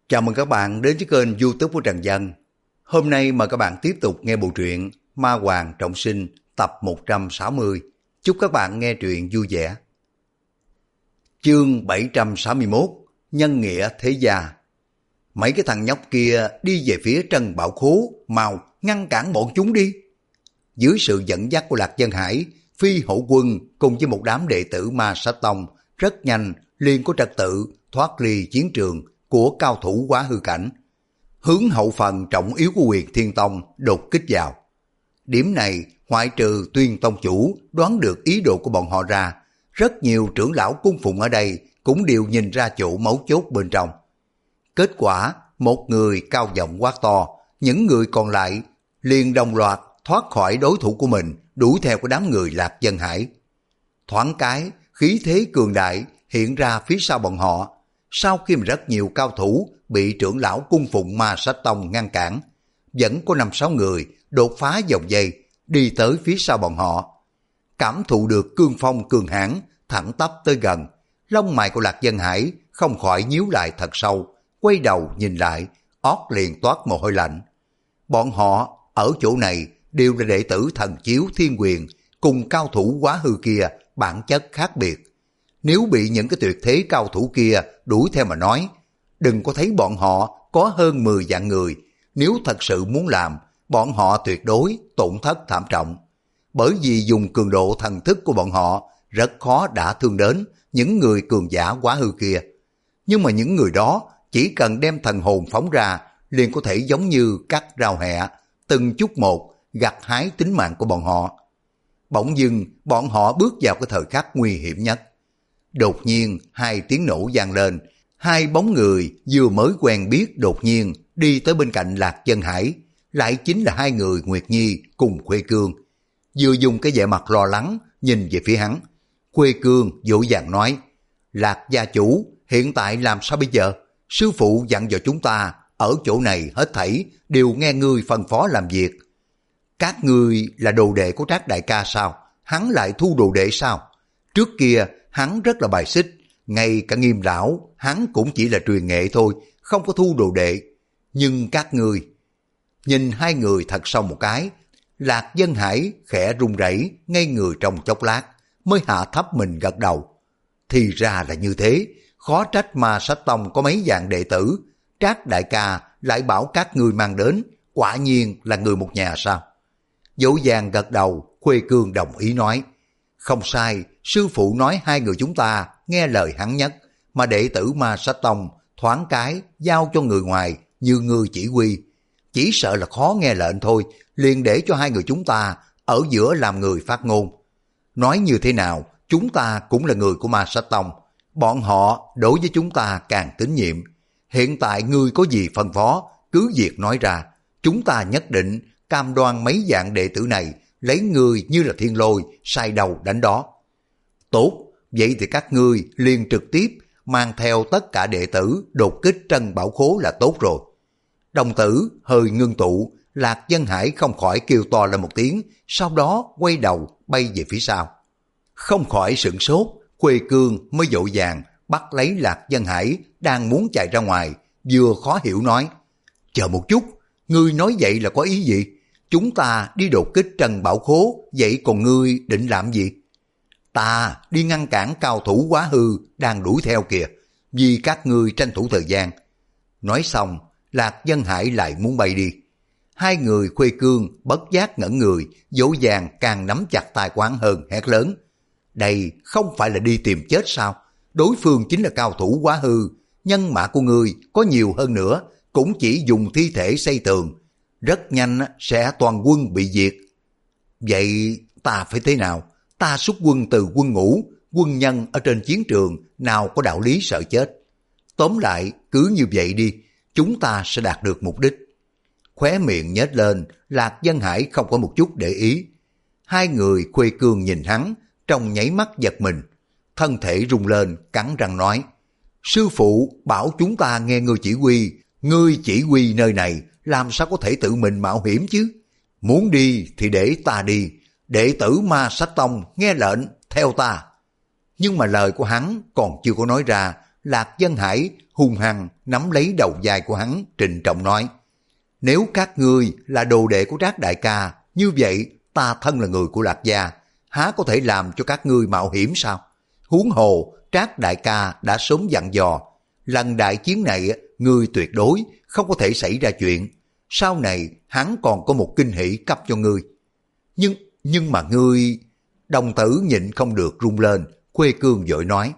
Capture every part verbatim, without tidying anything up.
Chào mừng các bạn đến với kênh YouTube của Trần Dân. Hôm nay mời các bạn tiếp tục nghe bộ truyện Ma Hoàng Trọng Sinh tập một trăm sáu mươi. Chúc các bạn nghe truyện vui vẻ. Chương bảy trăm sáu mươi mốt. Nhân nghĩa thế gia. Mấy cái thằng nhóc kia đi về phía Trân Bảo Khố, mau ngăn cản bọn chúng đi. Dưới sự dẫn dắt của Lạc Dân Hải, Phi Hổ Quân cùng với một đám đệ tử Ma Sát Tông rất nhanh liền có trật tự thoát ly chiến trường của cao thủ quá hư cảnh, hướng hậu phần trọng yếu của Huyền Thiên Tông đột kích vào. Điểm này ngoại trừ Tuyên Tông chủ đoán được ý đồ của bọn họ ra, rất nhiều trưởng lão cung phụng ở đây cũng đều nhìn ra chỗ mấu chốt bên trong. Kết quả, một người cao giọng quát to, những người còn lại liền đồng loạt thoát khỏi đối thủ của mình, đuổi theo của đám người Lạc Dân Hải. Thoáng cái, khí thế cường đại hiện ra phía sau bọn họ. Sau khi mà rất nhiều cao thủ bị trưởng lão cung phụng Ma Sát Tông ngăn cản, vẫn có năm sáu người đột phá vòng dây đi tới phía sau bọn họ. Cảm thụ được cương phong cường hãn thẳng tắp tới gần, lông mày của Lạc Dân Hải không khỏi nhíu lại thật sâu, quay đầu nhìn lại, ót liền toát mồ hôi lạnh. Bọn họ ở chỗ này đều là đệ tử Thần Chiếu Thiên Quyền, cùng cao thủ quá hư kia bản chất khác biệt. Nếu bị những cái tuyệt thế cao thủ kia đuổi theo mà nói, đừng có thấy bọn họ có hơn mười vạn người, nếu thật sự muốn làm, bọn họ tuyệt đối tổn thất thảm trọng. Bởi vì dùng cường độ thần thức của bọn họ rất khó đả thương đến những người cường giả quá hư kia. Nhưng mà những người đó chỉ cần đem thần hồn phóng ra liền có thể giống như cắt rau hẹ, từng chút một gặt hái tính mạng của bọn họ. Bỗng dưng bọn họ bước vào cái thời khắc nguy hiểm nhất. Đột nhiên hai tiếng nổ vang lên, hai bóng người vừa mới quen biết đột nhiên đi tới bên cạnh Lạc Dân Hải, lại chính là hai người Nguyệt Nhi cùng Khuê Cương. Vừa dùng cái vẻ mặt lo lắng nhìn về phía hắn, Khuê Cương vội vàng nói: Lạc gia chủ, hiện tại làm sao bây giờ? Sư phụ dặn dò chúng ta ở chỗ này hết thảy đều nghe ngươi phân phó làm việc. Các ngươi là đồ đệ của Trác đại ca sao? Hắn lại thu đồ đệ sao? Trước kia hắn rất là bài xích, ngay cả Nghiêm lão hắn cũng chỉ là truyền nghệ thôi, không có thu đồ đệ. Nhưng các ngươi... Nhìn hai người thật sâu một cái, Lạc Dân Hải khẽ run rẩy ngây người trong chốc lát, mới hạ thấp mình gật đầu. Thì ra là như thế, khó trách Ma Sát Tông có mấy vạn đệ tử, Trác đại ca lại bảo các ngươi mang đến, quả nhiên là người một nhà sao? Dỗ dàng gật đầu, Khuê Cương đồng ý nói: Không sai, sư phụ nói hai người chúng ta nghe lời hắn nhất, mà đệ tử Ma Sát Tông thoáng cái giao cho người ngoài như ngươi chỉ huy. Chỉ sợ là khó nghe lệnh thôi, liền để cho hai người chúng ta ở giữa làm người phát ngôn. Nói như thế nào, chúng ta cũng là người của Ma Sát Tông, bọn họ đối với chúng ta càng tín nhiệm. Hiện tại ngươi có gì phân phó, cứ việc nói ra, chúng ta nhất định cam đoan mấy vạn đệ tử này lấy ngươi như là thiên lôi, sai đầu đánh đó. Tốt, vậy thì các ngươi liền trực tiếp mang theo tất cả đệ tử đột kích Trân Bảo Khố là tốt rồi. Đồng tử hơi ngưng tụ, Lạc Dân Hải không khỏi kêu to lên một tiếng, sau đó quay đầu bay về phía sau. Không khỏi sửng sốt, Khuê Cương mới vội vàng bắt lấy Lạc Dân Hải đang muốn chạy ra ngoài, vừa khó hiểu nói: Chờ một chút, ngươi nói vậy là có ý gì? Chúng ta đi đột kích Trân Bảo Khố, vậy còn ngươi định làm gì? Ta đi ngăn cản cao thủ quá hư đang đuổi theo kìa, vì các ngươi tranh thủ thời gian. Nói xong, Lạc Dân Hải lại muốn bay đi. Hai người Khuê Cương bất giác ngẩn người, dỗ dàng càng nắm chặt tay quán hơn, hét lớn: Đây không phải là đi tìm chết sao? Đối phương chính là cao thủ quá hư, nhân mã của ngươi có nhiều hơn nữa, cũng chỉ dùng thi thể xây tường, rất nhanh sẽ toàn quân bị diệt. Vậy ta phải thế nào? Ta xuất quân từ quân ngũ, quân nhân ở trên chiến trường nào có đạo lý sợ chết. Tóm lại, cứ như vậy đi, chúng ta sẽ đạt được mục đích. Khóe miệng nhếch lên, Lạc Dân Hải không có một chút để ý. Hai người Khuê Cương nhìn hắn, trong nháy mắt giật mình, thân thể rung lên, cắn răng nói: Sư phụ bảo chúng ta nghe ngươi chỉ huy, ngươi chỉ huy nơi này, làm sao có thể tự mình mạo hiểm chứ? Muốn đi thì để ta đi, đệ tử Ma Sát Tông nghe lệnh theo ta. Nhưng mà lời của hắn còn chưa có nói ra, Lạc Dân Hải hung hăng nắm lấy đầu vai của hắn, trịnh trọng nói: nếu các ngươi là đồ đệ của Trác đại ca, như vậy ta thân là người của Lạc gia, há có thể làm cho các ngươi mạo hiểm sao? Huống hồ Trác đại ca đã sớm dặn dò, lần đại chiến này ngươi tuyệt đối không có thể xảy ra chuyện, sau này hắn còn có một kinh hỷ cấp cho ngươi. Nhưng, nhưng mà ngươi... Đồng tử nhịn không được run lên, Khuê Cương vội nói.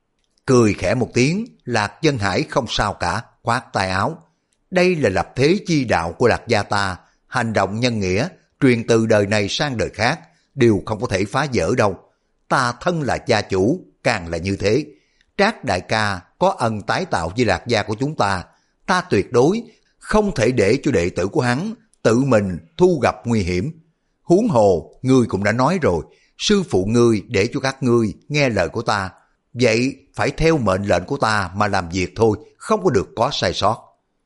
Cười khẽ một tiếng, Lạc Dân Hải không sao cả, khoát tay áo. Đây là lập thế chi đạo của Lạc gia ta, hành động nhân nghĩa, truyền từ đời này sang đời khác, đều không có thể phá vỡ đâu. Ta thân là gia chủ, càng là như thế. Trác đại ca có ân tái tạo với Lạc gia của chúng ta, ta tuyệt đối không thể để cho đệ tử của hắn tự mình thu gặp nguy hiểm. Huống hồ, ngươi cũng đã nói rồi, sư phụ ngươi để cho các ngươi nghe lời của ta, vậy phải theo mệnh lệnh của ta mà làm việc thôi, không có được có sai sót.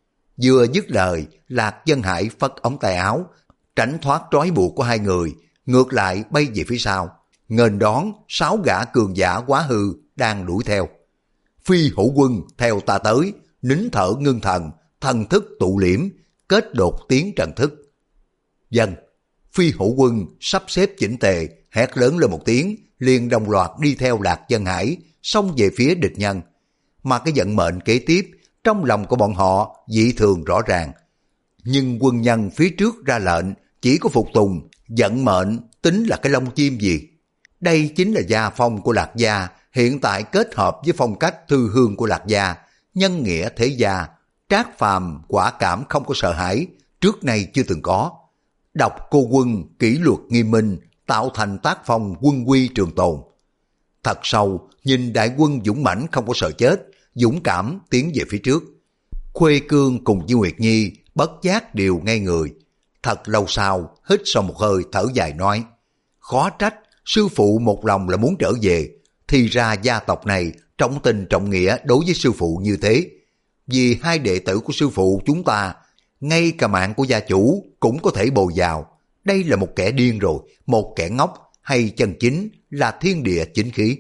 Vừa dứt lời, Lạc Dân Hải phất ống tay áo, tránh thoát trói buộc của hai người, ngược lại bay về phía sau, nghênh đón sáu gã cường giả quá hư đang đuổi theo. Phi Hổ Quân theo ta tới, nín thở ngưng thần, thần thức tụ liễm, kết đột tiến trận thức. Dân, Phi Hổ Quân sắp xếp chỉnh tề, hét lớn lên một tiếng, liền đồng loạt đi theo Lạc Dân Hải, xông về phía địch nhân. Mà cái vận mệnh kế tiếp, trong lòng của bọn họ dị thường rõ ràng. Nhưng quân nhân phía trước ra lệnh, chỉ có phục tùng, vận mệnh tính là cái lông chim gì. Đây chính là gia phong của Lạc gia, hiện tại kết hợp với phong cách thư hương của Lạc gia, nhân nghĩa thế gia. Trác Phàm quả cảm không có sợ hãi, trước nay chưa từng có. Độc cô quân kỷ luật nghiêm minh, tạo thành tác phong quân quy trường tồn. Thật sâu, nhìn đại quân dũng mãnh không có sợ chết, dũng cảm tiến về phía trước. Khuê Cương cùng với Nguyệt Nhi bất giác đều ngay người. Thật lâu sau, hít sâu một hơi thở dài nói, khó trách sư phụ một lòng là muốn trở về, thì ra gia tộc này trọng tình trọng nghĩa đối với sư phụ như thế. Vì hai đệ tử của sư phụ chúng ta, ngay cả mạng của gia chủ cũng có thể bồi vào. Đây là một kẻ điên rồi, một kẻ ngốc, hay chân chính là thiên địa chính khí.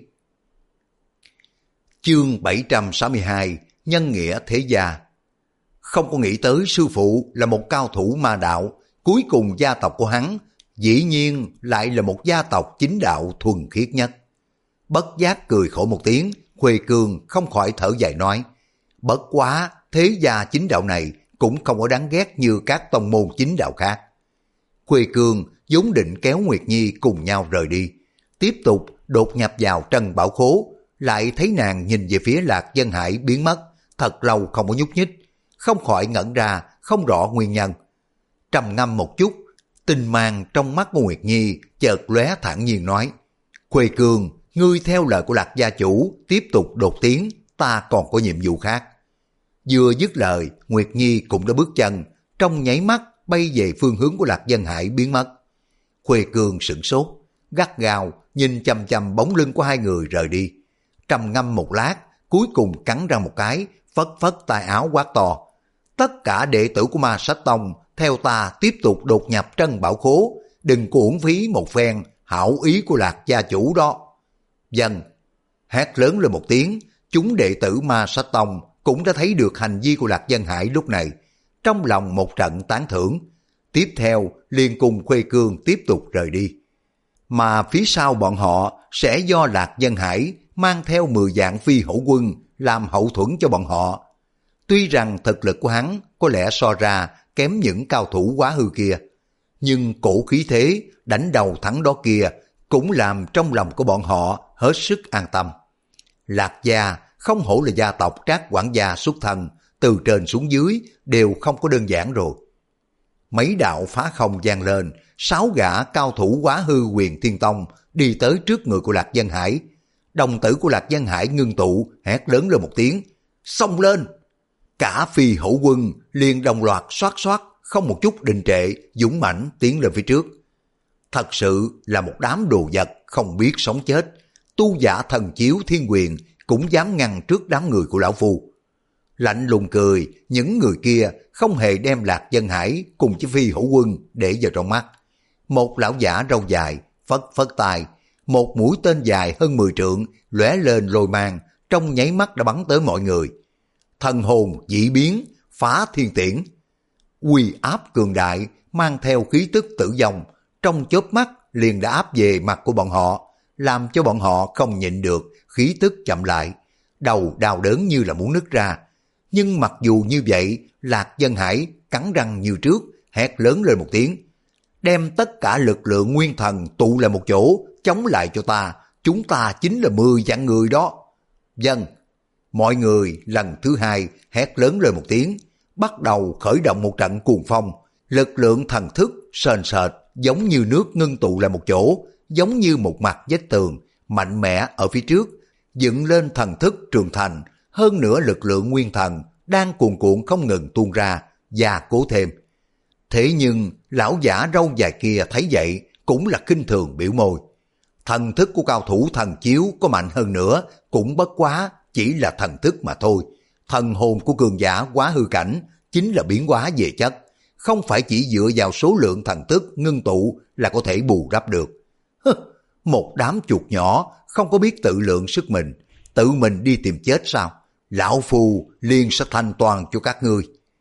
Chương bảy trăm sáu mươi hai, nhân nghĩa thế gia. Không có nghĩ tới sư phụ là một cao thủ ma đạo, cuối cùng gia tộc của hắn dĩ nhiên lại là một gia tộc chính đạo thuần khiết nhất. Bất giác cười khổ một tiếng, Khuê Cương không khỏi thở dài nói, bất quá thế gia chính đạo này cũng không có đáng ghét như các tông môn chính đạo khác. Khuê Cương vốn định kéo Nguyệt Nhi cùng nhau rời đi, tiếp tục đột nhập vào Trân Bảo Khố, lại thấy nàng nhìn về phía Lạc Dân Hải biến mất, thật lâu không có nhúc nhích, không khỏi ngẩn ra, không rõ nguyên nhân. Trầm ngâm một chút, tinh mang trong mắt của Nguyệt Nhi chợt lóe thản nhiên nói, Khuê Cương, ngươi theo lời của Lạc gia chủ, tiếp tục đột tiến, ta còn có nhiệm vụ khác. Vừa dứt lời, Nguyệt Nhi cũng đã bước chân, trong nháy mắt bay về phương hướng của Lạc Dân Hải biến mất. Khuê Cương sửng sốt, gắt gao nhìn chằm chằm bóng lưng của hai người rời đi. Trầm ngâm một lát, cuối cùng cắn ra một cái, phất phất tay áo quát to, tất cả đệ tử của Ma Sách Tông theo ta tiếp tục đột nhập Trân Bảo Khố, đừng có uổng phí một phen hảo ý của Lạc gia chủ đó. Dân, hét lớn lên một tiếng, chúng đệ tử Ma Sách Tông cũng đã thấy được hành vi của Lạc Dân Hải lúc này, trong lòng một trận tán thưởng, tiếp theo liền cùng Khuê Cương tiếp tục rời đi. Mà phía sau bọn họ sẽ do Lạc Dân Hải mang theo mười vạn phi hổ quân làm hậu thuẫn cho bọn họ. Tuy rằng thực lực của hắn có lẽ so ra kém những cao thủ quá hư kia, nhưng cổ khí thế đánh đầu thắng đó kia cũng làm trong lòng của bọn họ hết sức an tâm. Lạc gia không hổ là gia tộc Trác quản gia xuất thân, từ trên xuống dưới đều không có đơn giản rồi. Mấy đạo phá không vang lên, sáu gã cao thủ quá hư Huyền Thiên Tông đi tới trước người của Lạc Dân Hải. Đồng tử của Lạc Dân Hải ngưng tụ, hét lớn lên một tiếng, xông lên! Cả phi hổ quân liền đồng loạt xoát xoát, không một chút đình trệ, dũng mãnh tiến lên phía trước. Thật sự là một đám đồ vật không biết sống chết, tu giả thần chiếu thiên quyền cũng dám ngăn trước đám người của lão phu. Lạnh lùng cười, những người kia không hề đem Lạc Dân Hải cùng với phi hổ quân để vào trong mắt. Một lão giả râu dài phất phất tài, một mũi tên dài hơn mười trượng lóe lên lôi mang, trong nháy mắt đã bắn tới mọi người. Thần hồn dị biến, phá thiên tiễn. Uy áp cường đại mang theo khí tức tử vong, trong chớp mắt liền đã áp về mặt của bọn họ, làm cho bọn họ không nhịn được, khí tức chậm lại, đầu đau đớn như là muốn nứt ra. Nhưng mặc dù như vậy, Lạc Dân Hải cắn răng như trước, hét lớn lên một tiếng: đem tất cả lực lượng nguyên thần tụ lại một chỗ, chống lại cho ta, chúng ta chính là mười vạn người đó. Dân, mọi người lần thứ hai hét lớn lên một tiếng, bắt đầu khởi động một trận cuồng phong, lực lượng thần thức sền sệt giống như nước ngưng tụ lại một chỗ, giống như một mặt vách tường mạnh mẽ ở phía trước, dựng lên thần thức trường thành, hơn nữa lực lượng nguyên thần đang cuồn cuộn không ngừng tuôn ra, gia cố thêm. Thế nhưng lão giả râu dài kia thấy vậy cũng là khinh thường biểu môi. Thần thức của cao thủ thần chiếu có mạnh hơn nữa cũng bất quá chỉ là thần thức mà thôi. Thần hồn của cường giả quá hư cảnh chính là biến hóa về chất, không phải chỉ dựa vào số lượng thần thức ngưng tụ là có thể bù đắp được. Hứ, một đám chuột nhỏ không có biết tự lượng sức mình, tự mình đi tìm chết sao? Lão phù liền sẽ thanh toàn cho các ngươi.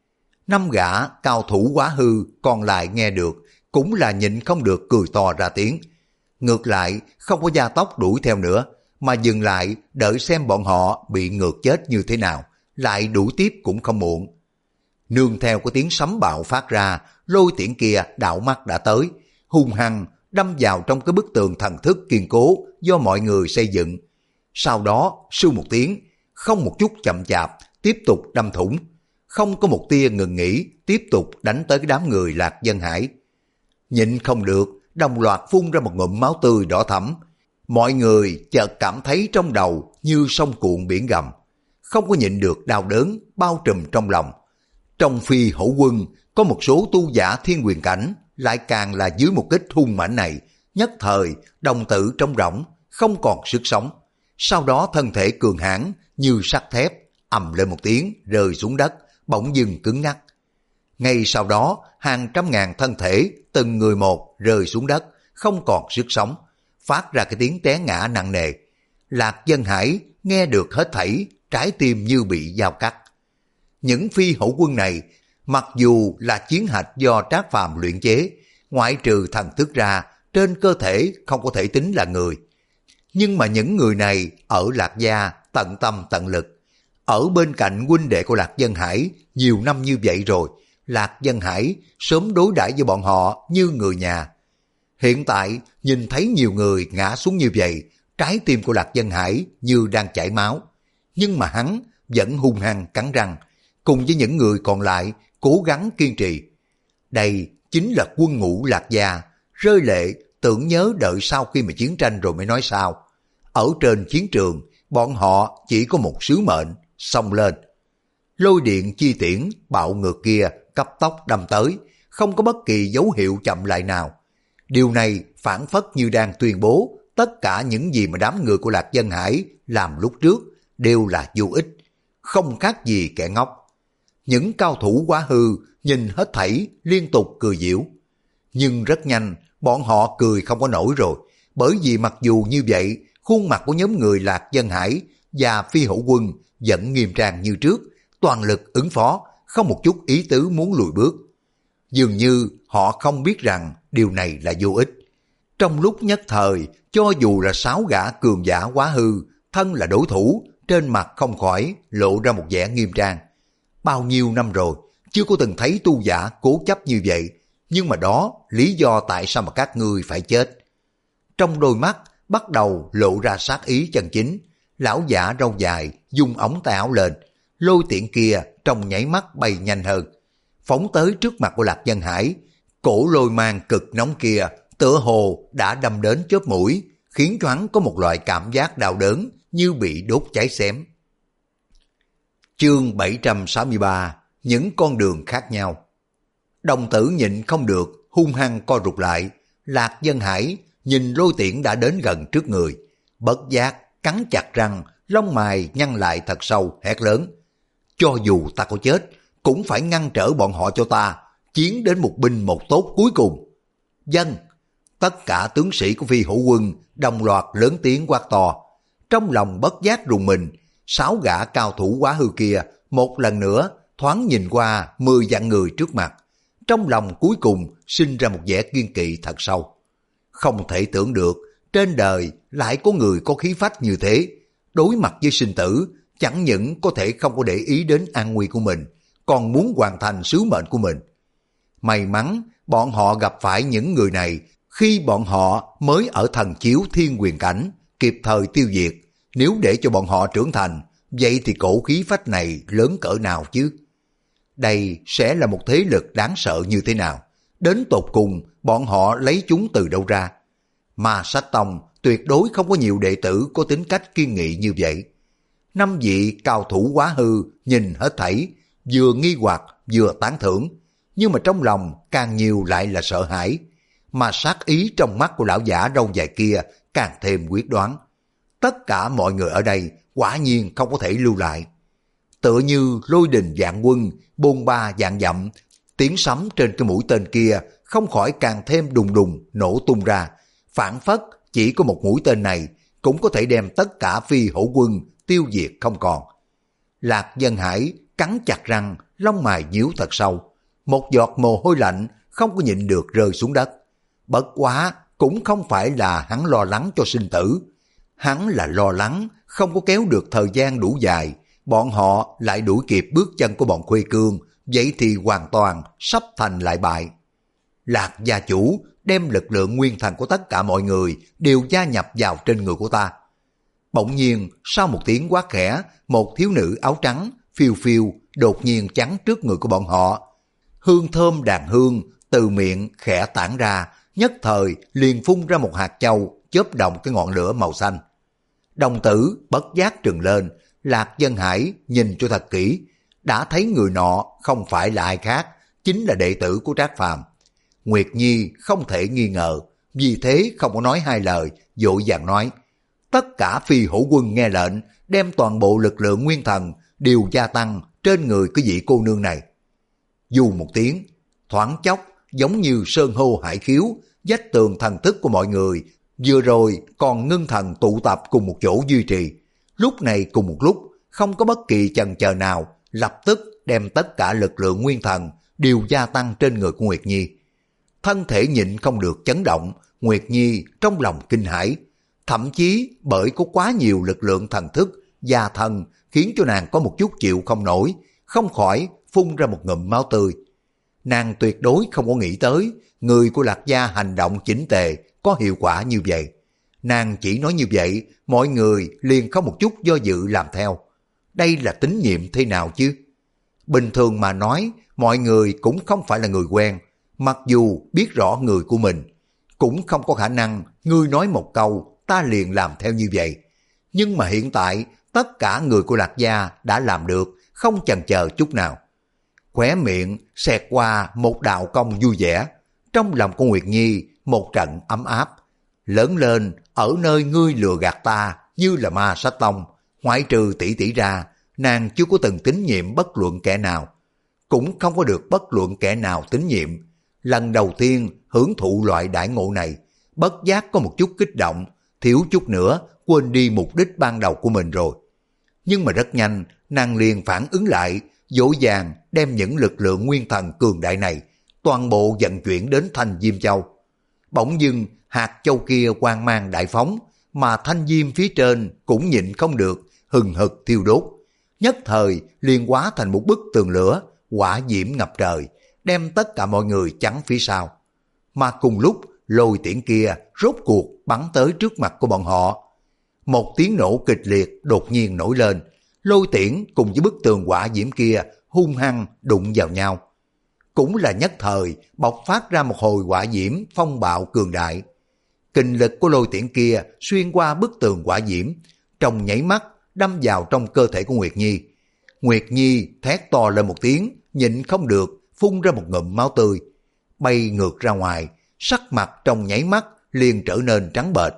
Năm gã cao thủ quá hư còn lại nghe được cũng là nhịn không được cười to ra tiếng. Ngược lại không có gia tốc đuổi theo nữa, mà dừng lại đợi xem bọn họ bị ngược chết như thế nào, lại đuổi tiếp cũng không muộn. Nương theo có tiếng sấm bạo phát ra, lôi tiễn kia đạo mắt đã tới, hung hăng đâm vào trong cái bức tường thần thức kiên cố do mọi người xây dựng. Sau đó sưu một tiếng, không một chút chậm chạp, tiếp tục đâm thủng, không có một tia ngừng nghỉ, tiếp tục đánh tới cái đám người Lạc Dân Hải. Nhịn không được, đồng loạt phun ra một ngụm máu tươi đỏ thẫm. Mọi người chợt cảm thấy trong đầu như sông cuộn biển gầm, không có nhịn được đau đớn bao trùm trong lòng. Trong phi hổ quân có một số tu giả thiên quyền cảnh, lại càng là dưới một kích hung mãnh này, nhất thời đồng tử trong rỗng, không còn sức sống. Sau đó thân thể cường hãn như sắt thép ầm lên một tiếng rơi xuống đất, bỗng dưng cứng ngắc. Ngay sau đó hàng trăm ngàn thân thể từng người một rơi xuống đất, không còn sức sống, phát ra cái tiếng té ngã nặng nề. Lạc Dân Hải nghe được hết thảy, trái tim như bị dao cắt. Những phi hổ quân này mặc dù là chiến hạch do Trác Phàm luyện chế, ngoại trừ thần thức ra, trên cơ thể không có thể tính là người. Nhưng mà những người này ở Lạc Gia tận tâm tận lực, ở bên cạnh huynh đệ của Lạc Dân Hải nhiều năm như vậy rồi, Lạc Dân Hải sớm đối đãi với bọn họ như người nhà. Hiện tại nhìn thấy nhiều người ngã xuống như vậy, trái tim của Lạc Dân Hải như đang chảy máu. Nhưng mà hắn vẫn hung hăng cắn răng, cùng với những người còn lại cố gắng kiên trì. Đây chính là quân ngũ Lạc Gia, rơi lệ tưởng nhớ đợi sau khi mà chiến tranh rồi mới nói sao. Ở trên chiến trường, bọn họ chỉ có một sứ mệnh, xông lên. Lôi điện chi tiễn bạo ngược kia cấp tốc đâm tới, không có bất kỳ dấu hiệu chậm lại nào. Điều này phản phất như đang tuyên bố tất cả những gì mà đám người của Lạc Dân Hải làm lúc trước đều là vô ích, không khác gì kẻ ngốc. Những cao thủ quá hư nhìn hết thảy liên tục cười giễu. Nhưng rất nhanh bọn họ cười không có nổi rồi, bởi vì mặc dù như vậy, khuôn mặt của nhóm người Lạc Dân Hải và phi hổ quân vẫn nghiêm trang như trước, toàn lực ứng phó, không một chút ý tứ muốn lùi bước. Dường như họ không biết rằng điều này là vô ích. Trong lúc nhất thời, cho dù là sáu gã cường giả quá hư, thân là đối thủ, trên mặt không khỏi lộ ra một vẻ nghiêm trang. Bao nhiêu năm rồi, chưa có từng thấy tu giả cố chấp như vậy, nhưng mà đó lý do tại sao mà các ngươi phải chết. Trong đôi mắt bắt đầu lộ ra sát ý chân chính, lão giả râu dài dùng ống tay áo lên, lôi tiễn kia trong nháy mắt bay nhanh hơn, phóng tới trước mặt của Lạc Dân Hải. Cổ lôi mang cực nóng kia tựa hồ đã đâm đến chóp mũi, khiến cho hắn có một loại cảm giác đau đớn như bị đốt cháy xém. Chương bảy trăm sáu mươi ba, những con đường khác nhau. Đồng tử nhịn không được, hung hăng co rụt lại. Lạc Dân Hải nhìn lôi tiễn đã đến gần trước người, bất giác cắn chặt răng, lông mày nhăn lại thật sâu, hét lớn: cho dù ta có chết, cũng phải ngăn trở bọn họ cho ta, chiến đến một binh một tốt cuối cùng. Dân, tất cả tướng sĩ của phi hổ quân đồng loạt lớn tiếng quát to. Trong lòng bất giác rùng mình, sáu gã cao thủ quá hư kia một lần nữa thoáng nhìn qua mười vạn người trước mặt, trong lòng cuối cùng sinh ra một vẻ kiên kỵ thật sâu. Không thể tưởng được trên đời lại có người có khí phách như thế, đối mặt với sinh tử chẳng những có thể không có để ý đến an nguy của mình, còn muốn hoàn thành sứ mệnh của mình. May mắn bọn họ gặp phải những người này khi bọn họ mới ở thần chiếu thiên quyền cảnh, kịp thời tiêu diệt. Nếu để cho bọn họ trưởng thành, vậy thì cổ khí phách này lớn cỡ nào chứ? Đây sẽ là một thế lực đáng sợ như thế nào? Đến tột cùng bọn họ lấy chúng từ đâu ra? Ma Sách Tông tuyệt đối không có nhiều đệ tử có tính cách kiên nghị như vậy. Năm vị cao thủ quá hư nhìn hết thảy, vừa nghi hoặc vừa tán thưởng, nhưng mà trong lòng càng nhiều lại là sợ hãi, mà sát ý trong mắt của lão giả râu dài kia càng thêm quyết đoán. Tất cả mọi người ở đây quả nhiên không có thể lưu lại. Tựa như lôi đình vạn quân, bôn ba vạn dặm, tiếng sấm trên cái mũi tên kia không khỏi càng thêm đùng đùng nổ tung ra, phản phất chỉ có một mũi tên này cũng có thể đem tất cả phi hổ quân tiêu diệt không còn. Lạc Dân Hải cắn chặt răng, lông mày nhíu thật sâu, một giọt mồ hôi lạnh không có nhịn được rơi xuống đất. Bất quá cũng không phải là hắn lo lắng cho sinh tử, hắn là lo lắng không có kéo được thời gian đủ dài, bọn họ lại đuổi kịp bước chân của bọn Khuê Cương, vậy thì hoàn toàn sắp thành lại bại. Lạc gia chủ đem lực lượng nguyên thần của tất cả mọi người đều gia nhập vào trên người của ta. Bỗng nhiên sau một tiếng quát khẽ, một thiếu nữ áo trắng phiêu phiêu đột nhiên chắn trước người của bọn họ. Hương thơm đàn hương từ miệng khẽ tản ra, nhất thời liền phun ra một hạt châu chớp động cái ngọn lửa màu xanh. Đồng tử bất giác trừng lên, Lạc Dân Hải nhìn cho thật kỹ, đã thấy người nọ không phải là ai khác, chính là đệ tử của Trác Phàm. Nguyệt Nhi không thể nghi ngờ, vì thế không có nói hai lời, vội vàng nói: tất cả phi hổ quân nghe lệnh, đem toàn bộ lực lượng nguyên thần đều gia tăng trên người cái vị cô nương này. Dù một tiếng, thoáng chốc giống như sơn hô hải khiếu, vách tường thần thức của mọi người vừa rồi còn ngưng thần tụ tập cùng một chỗ duy trì. Lúc này cùng một lúc, không có bất kỳ chần chờ nào, lập tức đem tất cả lực lượng nguyên thần đều gia tăng trên người của Nguyệt Nhi. Thân thể nhịn không được chấn động, Nguyệt Nhi trong lòng kinh hãi, thậm chí bởi có quá nhiều lực lượng thần thức gia thân khiến cho nàng có một chút chịu không nổi, không khỏi phun ra một ngụm máu tươi. Nàng tuyệt đối không có nghĩ tới người của Lạc gia hành động chỉnh tề có hiệu quả như vậy. Nàng chỉ nói như vậy, mọi người liền không một chút do dự làm theo. Đây là tín nhiệm thế nào chứ? Bình thường mà nói, mọi người cũng không phải là người quen, mặc dù biết rõ người của mình, cũng không có khả năng ngươi nói một câu ta liền làm theo như vậy. Nhưng mà hiện tại tất cả người của Lạc gia đã làm được, không chần chờ chút nào. Khóe miệng xẹt qua một đạo cong vui vẻ, trong lòng của Nguyệt Nhi một trận ấm áp. Lớn lên ở nơi ngươi lừa gạt ta như là Ma Sách Tông, ngoại trừ tỷ tỷ ra, nàng chưa có từng tín nhiệm bất luận kẻ nào, cũng không có được bất luận kẻ nào tín nhiệm. Lần đầu tiên hưởng thụ loại đãi ngộ này, bất giác có một chút kích động, thiếu chút nữa quên đi mục đích ban đầu của mình rồi. Nhưng mà rất nhanh, nàng liền phản ứng lại, dỗ dàng đem những lực lượng nguyên thần cường đại này toàn bộ vận chuyển đến Thanh Diêm Châu. Bỗng dưng hạt châu kia quang mang đại phóng, mà thanh diêm phía trên cũng nhịn không được hừng hực thiêu đốt, nhất thời liền hóa thành một bức tường lửa, hỏa diễm ngập trời, đem tất cả mọi người chắn phía sau. Mà cùng lúc lôi tiễn kia rốt cuộc bắn tới trước mặt của bọn họ. Một tiếng nổ kịch liệt đột nhiên nổi lên, lôi tiễn cùng với bức tường hỏa diễm kia hung hăng đụng vào nhau. Cũng là nhất thời bộc phát ra một hồi hỏa diễm phong bạo cường đại. Kinh lực của lôi tiễn kia xuyên qua bức tường hỏa diễm, trong nháy mắt đâm vào trong cơ thể của Nguyệt Nhi. Nguyệt Nhi thét to lên một tiếng, nhịn không được phun ra một ngụm máu tươi, bay ngược ra ngoài, sắc mặt trong nháy mắt liền trở nên trắng bệch.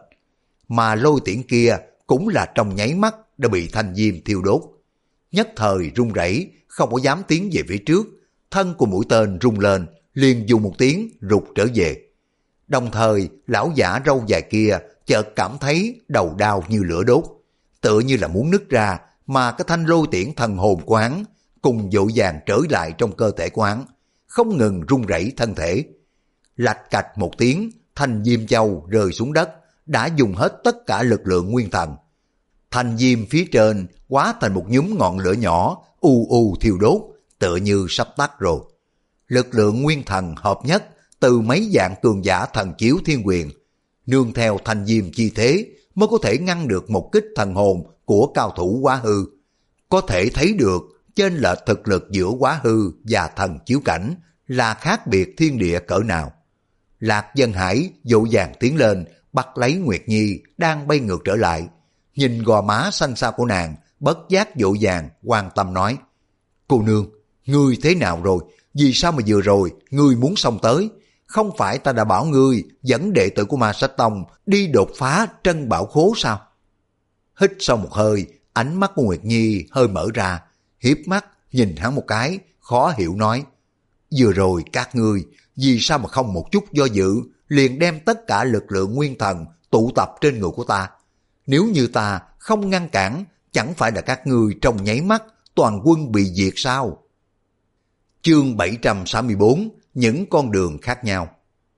Mà lôi tiễn kia cũng là trong nháy mắt đã bị thanh diêm thiêu đốt, nhất thời run rẩy, không có dám tiến về phía trước. Thân của mũi tên rung lên, liền dùng một tiếng rụt trở về. Đồng thời lão giả râu dài kia chợt cảm thấy đầu đau như lửa đốt, tựa như là muốn nứt ra, mà cái thanh lôi tiễn thần hồn của hắn cùng dội vàng trở lại trong cơ thể của hắn, không ngừng rung rẩy thân thể. Lạch cạch một tiếng, thanh diêm châu rơi xuống đất, đã dùng hết tất cả lực lượng nguyên thần. Thanh diêm phía trên hóa thành một nhúm ngọn lửa nhỏ, u u thiêu đốt, tựa như sắp tắt rồi. Lực lượng nguyên thần hợp nhất từ mấy dạng cường giả thần chiếu thiên quyền, nương theo thanh diêm chi thế mới có thể ngăn được một kích thần hồn của cao thủ quá hư. Có thể thấy được chênh lệch thực lực giữa quá hư và thần chiếu cảnh là khác biệt thiên địa cỡ nào. Lạc Dân Hải vội vàng tiến lên, bắt lấy Nguyệt Nhi đang bay ngược trở lại, nhìn gò má xanh xao của nàng, bất giác vội vàng quan tâm nói: cô nương, ngươi thế nào rồi? Vì sao mà vừa rồi ngươi muốn xông tới? Không phải ta đã bảo ngươi dẫn đệ tử của Ma Sách Tông đi đột phá Trân Bảo Khố sao? Hít sau một hơi, ánh mắt của Nguyệt Nhi hơi mở ra, hiếp mắt nhìn hắn một cái, khó hiểu nói: vừa rồi các ngươi vì sao mà không một chút do dự liền đem tất cả lực lượng nguyên thần tụ tập trên người của ta? Nếu như ta không ngăn cản, chẳng phải là các ngươi trong nháy mắt toàn quân bị diệt sao? Chương bảy trăm sáu mươi tư, những con đường khác nhau.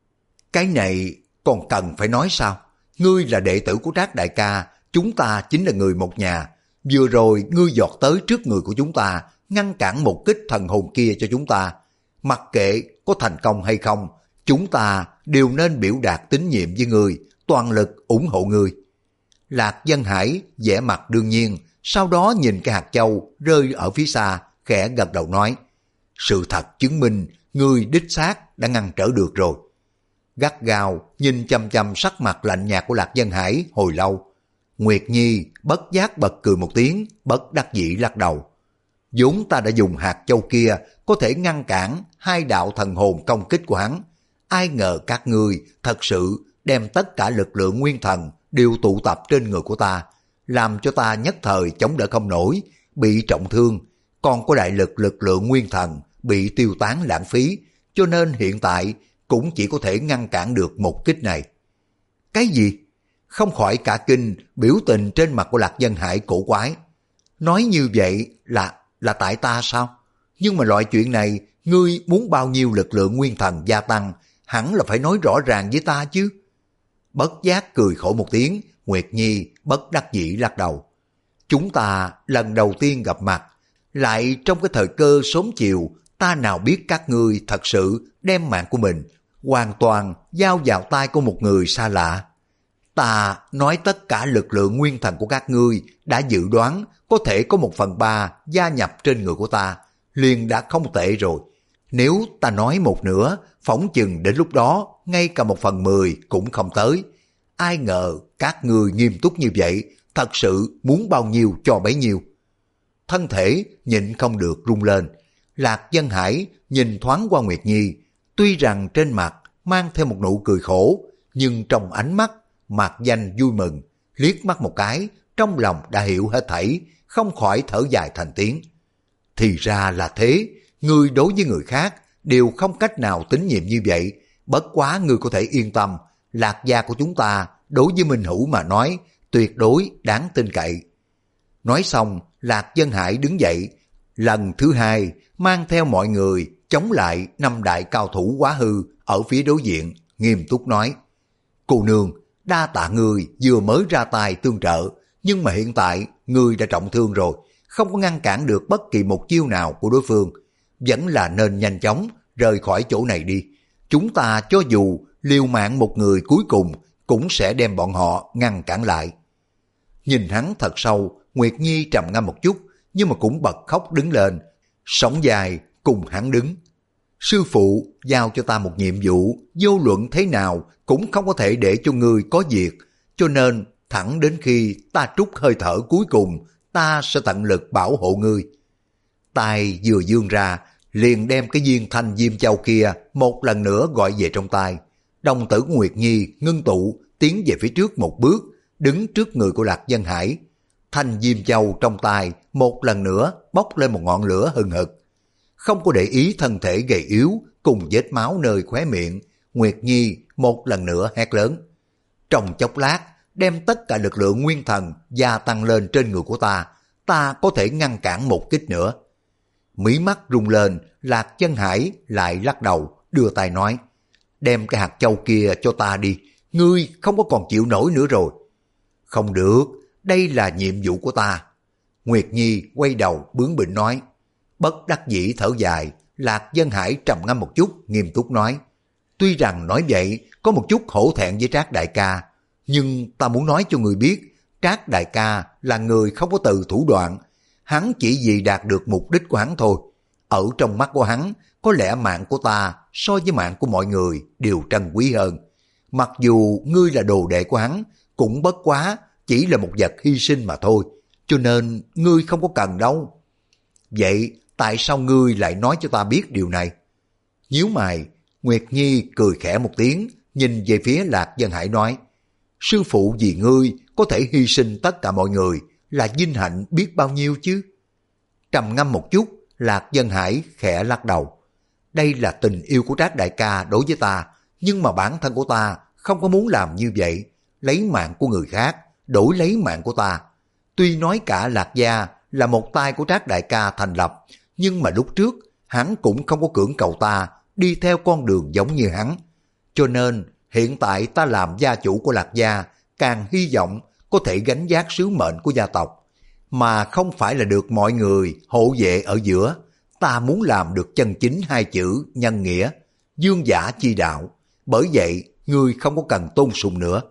Cái này còn cần phải nói sao? Ngươi là đệ tử của Trác đại ca, chúng ta chính là người một nhà. Vừa rồi ngươi giọt tới trước người của chúng ta, ngăn cản một kích thần hồn kia cho chúng ta. Mặc kệ có thành công hay không, chúng ta đều nên biểu đạt tín nhiệm với ngươi, toàn lực ủng hộ ngươi. Lạc Dân Hải vẻ mặt đương nhiên, sau đó nhìn cái hạt châu rơi ở phía xa, khẽ gật đầu nói: sự thật chứng minh ngươi đích xác đã ngăn trở được rồi. Gắt gao nhìn chăm chăm sắc mặt lạnh nhạt của Lạc Dân Hải hồi lâu, Nguyệt Nhi bất giác bật cười một tiếng, bất đắc dĩ lắc đầu. Vốn ta đã dùng hạt châu kia có thể ngăn cản hai đạo thần hồn công kích của hắn, ai ngờ các ngươi thật sự đem tất cả lực lượng nguyên thần đều tụ tập trên người của ta, làm cho ta nhất thời chống đỡ không nổi, bị trọng thương, còn có đại lực lực lượng nguyên thần bị tiêu tán lãng phí, cho nên hiện tại cũng chỉ có thể ngăn cản được một kích này. Cái gì? Không khỏi cả kinh, biểu tình trên mặt của Lạc Dân Hải cổ quái. Nói như vậy là là tại ta sao? Nhưng mà loại chuyện này, ngươi muốn bao nhiêu lực lượng nguyên thần gia tăng, hẳn là phải nói rõ ràng với ta chứ. Bất giác cười khổ một tiếng, Nguyệt Nhi bất đắc dĩ lắc đầu. Chúng ta lần đầu tiên gặp mặt, lại trong cái thời cơ sớm chiều, ta nào biết các ngươi thật sự đem mạng của mình hoàn toàn giao vào tay của một người xa lạ. Ta nói tất cả lực lượng nguyên thần của các ngươi đã dự đoán có thể có một phần ba gia nhập trên người của ta, liền đã không tệ rồi. Nếu ta nói một nửa, phỏng chừng đến lúc đó ngay cả một phần mười cũng không tới. Ai ngờ các ngươi nghiêm túc như vậy, thật sự muốn bao nhiêu cho bấy nhiêu. Thân thể nhịn không được rung lên. Lạc Dân Hải nhìn thoáng qua Nguyệt Nhi, tuy rằng trên mặt mang theo một nụ cười khổ, nhưng trong ánh mắt mạc danh vui mừng, liếc mắt một cái, trong lòng đã hiểu hết thảy, không khỏi thở dài thành tiếng. Thì ra là thế, ngươi đối với người khác đều không cách nào tín nhiệm như vậy, bất quá ngươi có thể yên tâm, Lạc gia của chúng ta đối với Minh Hữu mà nói tuyệt đối đáng tin cậy. Nói xong, Lạc Dân Hải đứng dậy, lần thứ hai mang theo mọi người chống lại năm đại cao thủ quá hư ở phía đối diện, nghiêm túc nói: cô nương, đa tạ ngươi vừa mới ra tay tương trợ, nhưng mà hiện tại ngươi đã trọng thương rồi, không có ngăn cản được bất kỳ một chiêu nào của đối phương, vẫn là nên nhanh chóng rời khỏi chỗ này đi. Chúng ta cho dù liều mạng một người cuối cùng cũng sẽ đem bọn họ ngăn cản lại. Nhìn hắn thật sâu, Nguyệt Nhi trầm ngâm một chút, nhưng mà cũng bật khóc đứng lên, sóng dài cùng hắn đứng. Sư phụ giao cho ta một nhiệm vụ, vô luận thế nào cũng không có thể để cho ngươi có việc, cho nên thẳng đến khi ta trút hơi thở cuối cùng, ta sẽ tận lực bảo hộ ngươi. Tay vừa vươn ra, liền đem cái viên thanh diêm châu kia một lần nữa gọi về trong tay. Đồng tử Nguyệt Nhi ngưng tụ, tiến về phía trước một bước, đứng trước người của Lạc Dân Hải. Thanh diêm châu trong tay một lần nữa bốc lên một ngọn lửa hừng hực. Không có để ý thân thể gầy yếu cùng vết máu nơi khóe miệng, Nguyệt Nhi một lần nữa hét lớn: trong chốc lát, đem tất cả lực lượng nguyên thần gia tăng lên trên người của ta, ta có thể ngăn cản một kích nữa. Mí mắt rung lên, Lạc Chân Hải lại lắc đầu, đưa tay nói, đem cái hạt châu kia cho ta đi, ngươi không có còn chịu nổi nữa rồi. Không được, đây là nhiệm vụ của ta. Nguyệt Nhi quay đầu bướng bỉnh nói. Bất đắc dĩ thở dài, Lạc Dân Hải trầm ngâm một chút, nghiêm túc nói, tuy rằng nói vậy có một chút hổ thẹn với Trác đại ca, nhưng ta muốn nói cho người biết, Trác đại ca là người không có từ thủ đoạn, hắn chỉ vì đạt được mục đích của hắn thôi. Ở trong mắt của hắn, có lẽ mạng của ta so với mạng của mọi người đều trân quý hơn. Mặc dù ngươi là đồ đệ của hắn, cũng bất quá chỉ là một vật hy sinh mà thôi, cho nên ngươi không có cần đâu. Vậy tại sao ngươi lại nói cho ta biết điều này? Nhíu mày, Nguyệt Nhi cười khẽ một tiếng, nhìn về phía Lạc Dân Hải nói, sư phụ vì ngươi có thể hy sinh tất cả mọi người, là vinh hạnh biết bao nhiêu chứ. Trầm ngâm một chút, Lạc Dân Hải khẽ lắc đầu. Đây là tình yêu của Trác đại ca đối với ta, nhưng mà bản thân của ta không có muốn làm như vậy, lấy mạng của người khác đổi lấy mạng của ta. Tuy nói cả Lạc gia là một tay của Trác đại ca thành lập, nhưng mà lúc trước hắn cũng không có cưỡng cầu ta đi theo con đường giống như hắn. Cho nên hiện tại ta làm gia chủ của Lạc gia, càng hy vọng có thể gánh vác sứ mệnh của gia tộc, mà không phải là được mọi người hộ vệ ở giữa. Ta muốn làm được chân chính hai chữ nhân nghĩa, dương giả chi đạo. Bởi vậy ngươi không có cần tôn sùng nữa.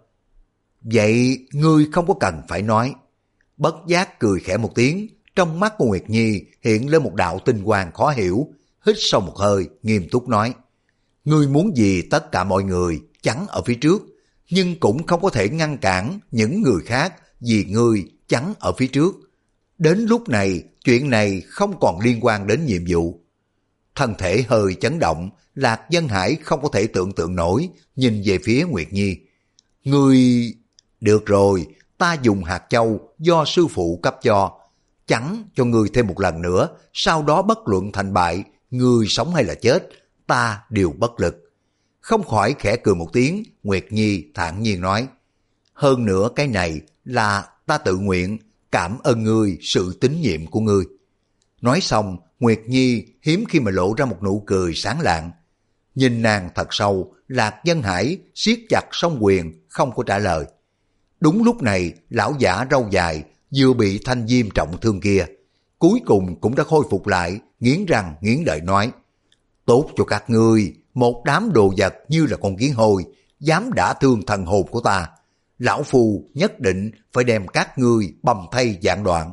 Vậy ngươi không có cần phải nói. Bất giác cười khẽ một tiếng, trong mắt của Nguyệt Nhi hiện lên một đạo tinh quang khó hiểu, hít sâu một hơi, nghiêm túc nói, ngươi muốn gì tất cả mọi người chắn ở phía trước, nhưng cũng không có thể ngăn cản những người khác vì ngươi chắn ở phía trước. Đến lúc này, chuyện này không còn liên quan đến nhiệm vụ. Thân thể hơi chấn động, Lạc Dân Hải không có thể tưởng tượng nổi, nhìn về phía Nguyệt Nhi. Ngươi... Được rồi, ta dùng hạt châu do sư phụ cấp cho, chắn cho ngươi thêm một lần nữa, sau đó bất luận thành bại, ngươi sống hay là chết, ta đều bất lực. Không khỏi khẽ cười một tiếng, Nguyệt Nhi thản nhiên nói, hơn nữa cái này là ta tự nguyện, cảm ơn ngươi sự tín nhiệm của ngươi. Nói xong, Nguyệt Nhi hiếm khi mà lộ ra một nụ cười sáng lạng. Nhìn nàng thật sâu, Lạc Dân Hải siết chặt song quyền, không có trả lời. Đúng lúc này, lão giả râu dài vừa bị thanh diêm trọng thương kia, cuối cùng cũng đã khôi phục lại, nghiến răng nghiến lợi nói, tốt cho các ngươi, một đám đồ vật như là con kiến hôi, dám đả thương thần hồn của ta. Lão Phu nhất định phải đem các ngươi bầm thây vạn đoạn.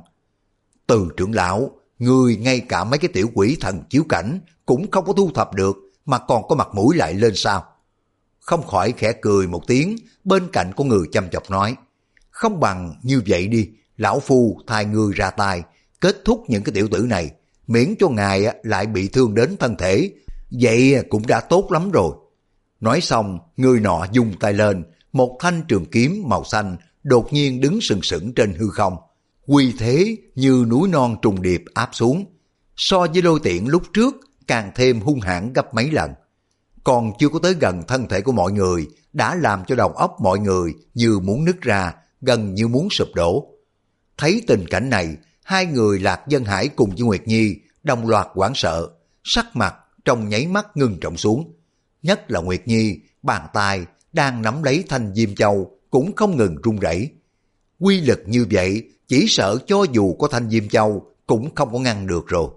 Từ trưởng lão, ngươi ngay cả mấy cái tiểu quỷ thần chiếu cảnh cũng không có thu thập được, mà còn có mặt mũi lại lên sao? Không khỏi khẽ cười một tiếng, bên cạnh có người chăm chọc nói, không bằng như vậy đi, lão Phu thay ngươi ra tay, kết thúc những cái tiểu tử này, miễn cho ngài lại bị thương đến thân thể, vậy cũng đã tốt lắm rồi. Nói xong, người nọ dùng tay lên, một thanh trường kiếm màu xanh đột nhiên đứng sừng sững trên hư không, uy thế như núi non trùng điệp áp xuống, so với lôi tiễn lúc trước càng thêm hung hãn gấp mấy lần. Còn chưa có tới gần thân thể của mọi người, đã làm cho đầu óc mọi người như muốn nứt ra, gần như muốn sụp đổ. Thấy tình cảnh này, hai người Lạc Dân Hải cùng với Nguyệt Nhi đồng loạt hoảng sợ, sắc mặt trong nháy mắt ngưng trọng xuống. Nhất là Nguyệt Nhi, bàn tay đang nắm lấy thanh diêm châu cũng không ngừng run rẩy. Quy lực như vậy, chỉ sợ cho dù có thanh diêm châu cũng không có ngăn được rồi.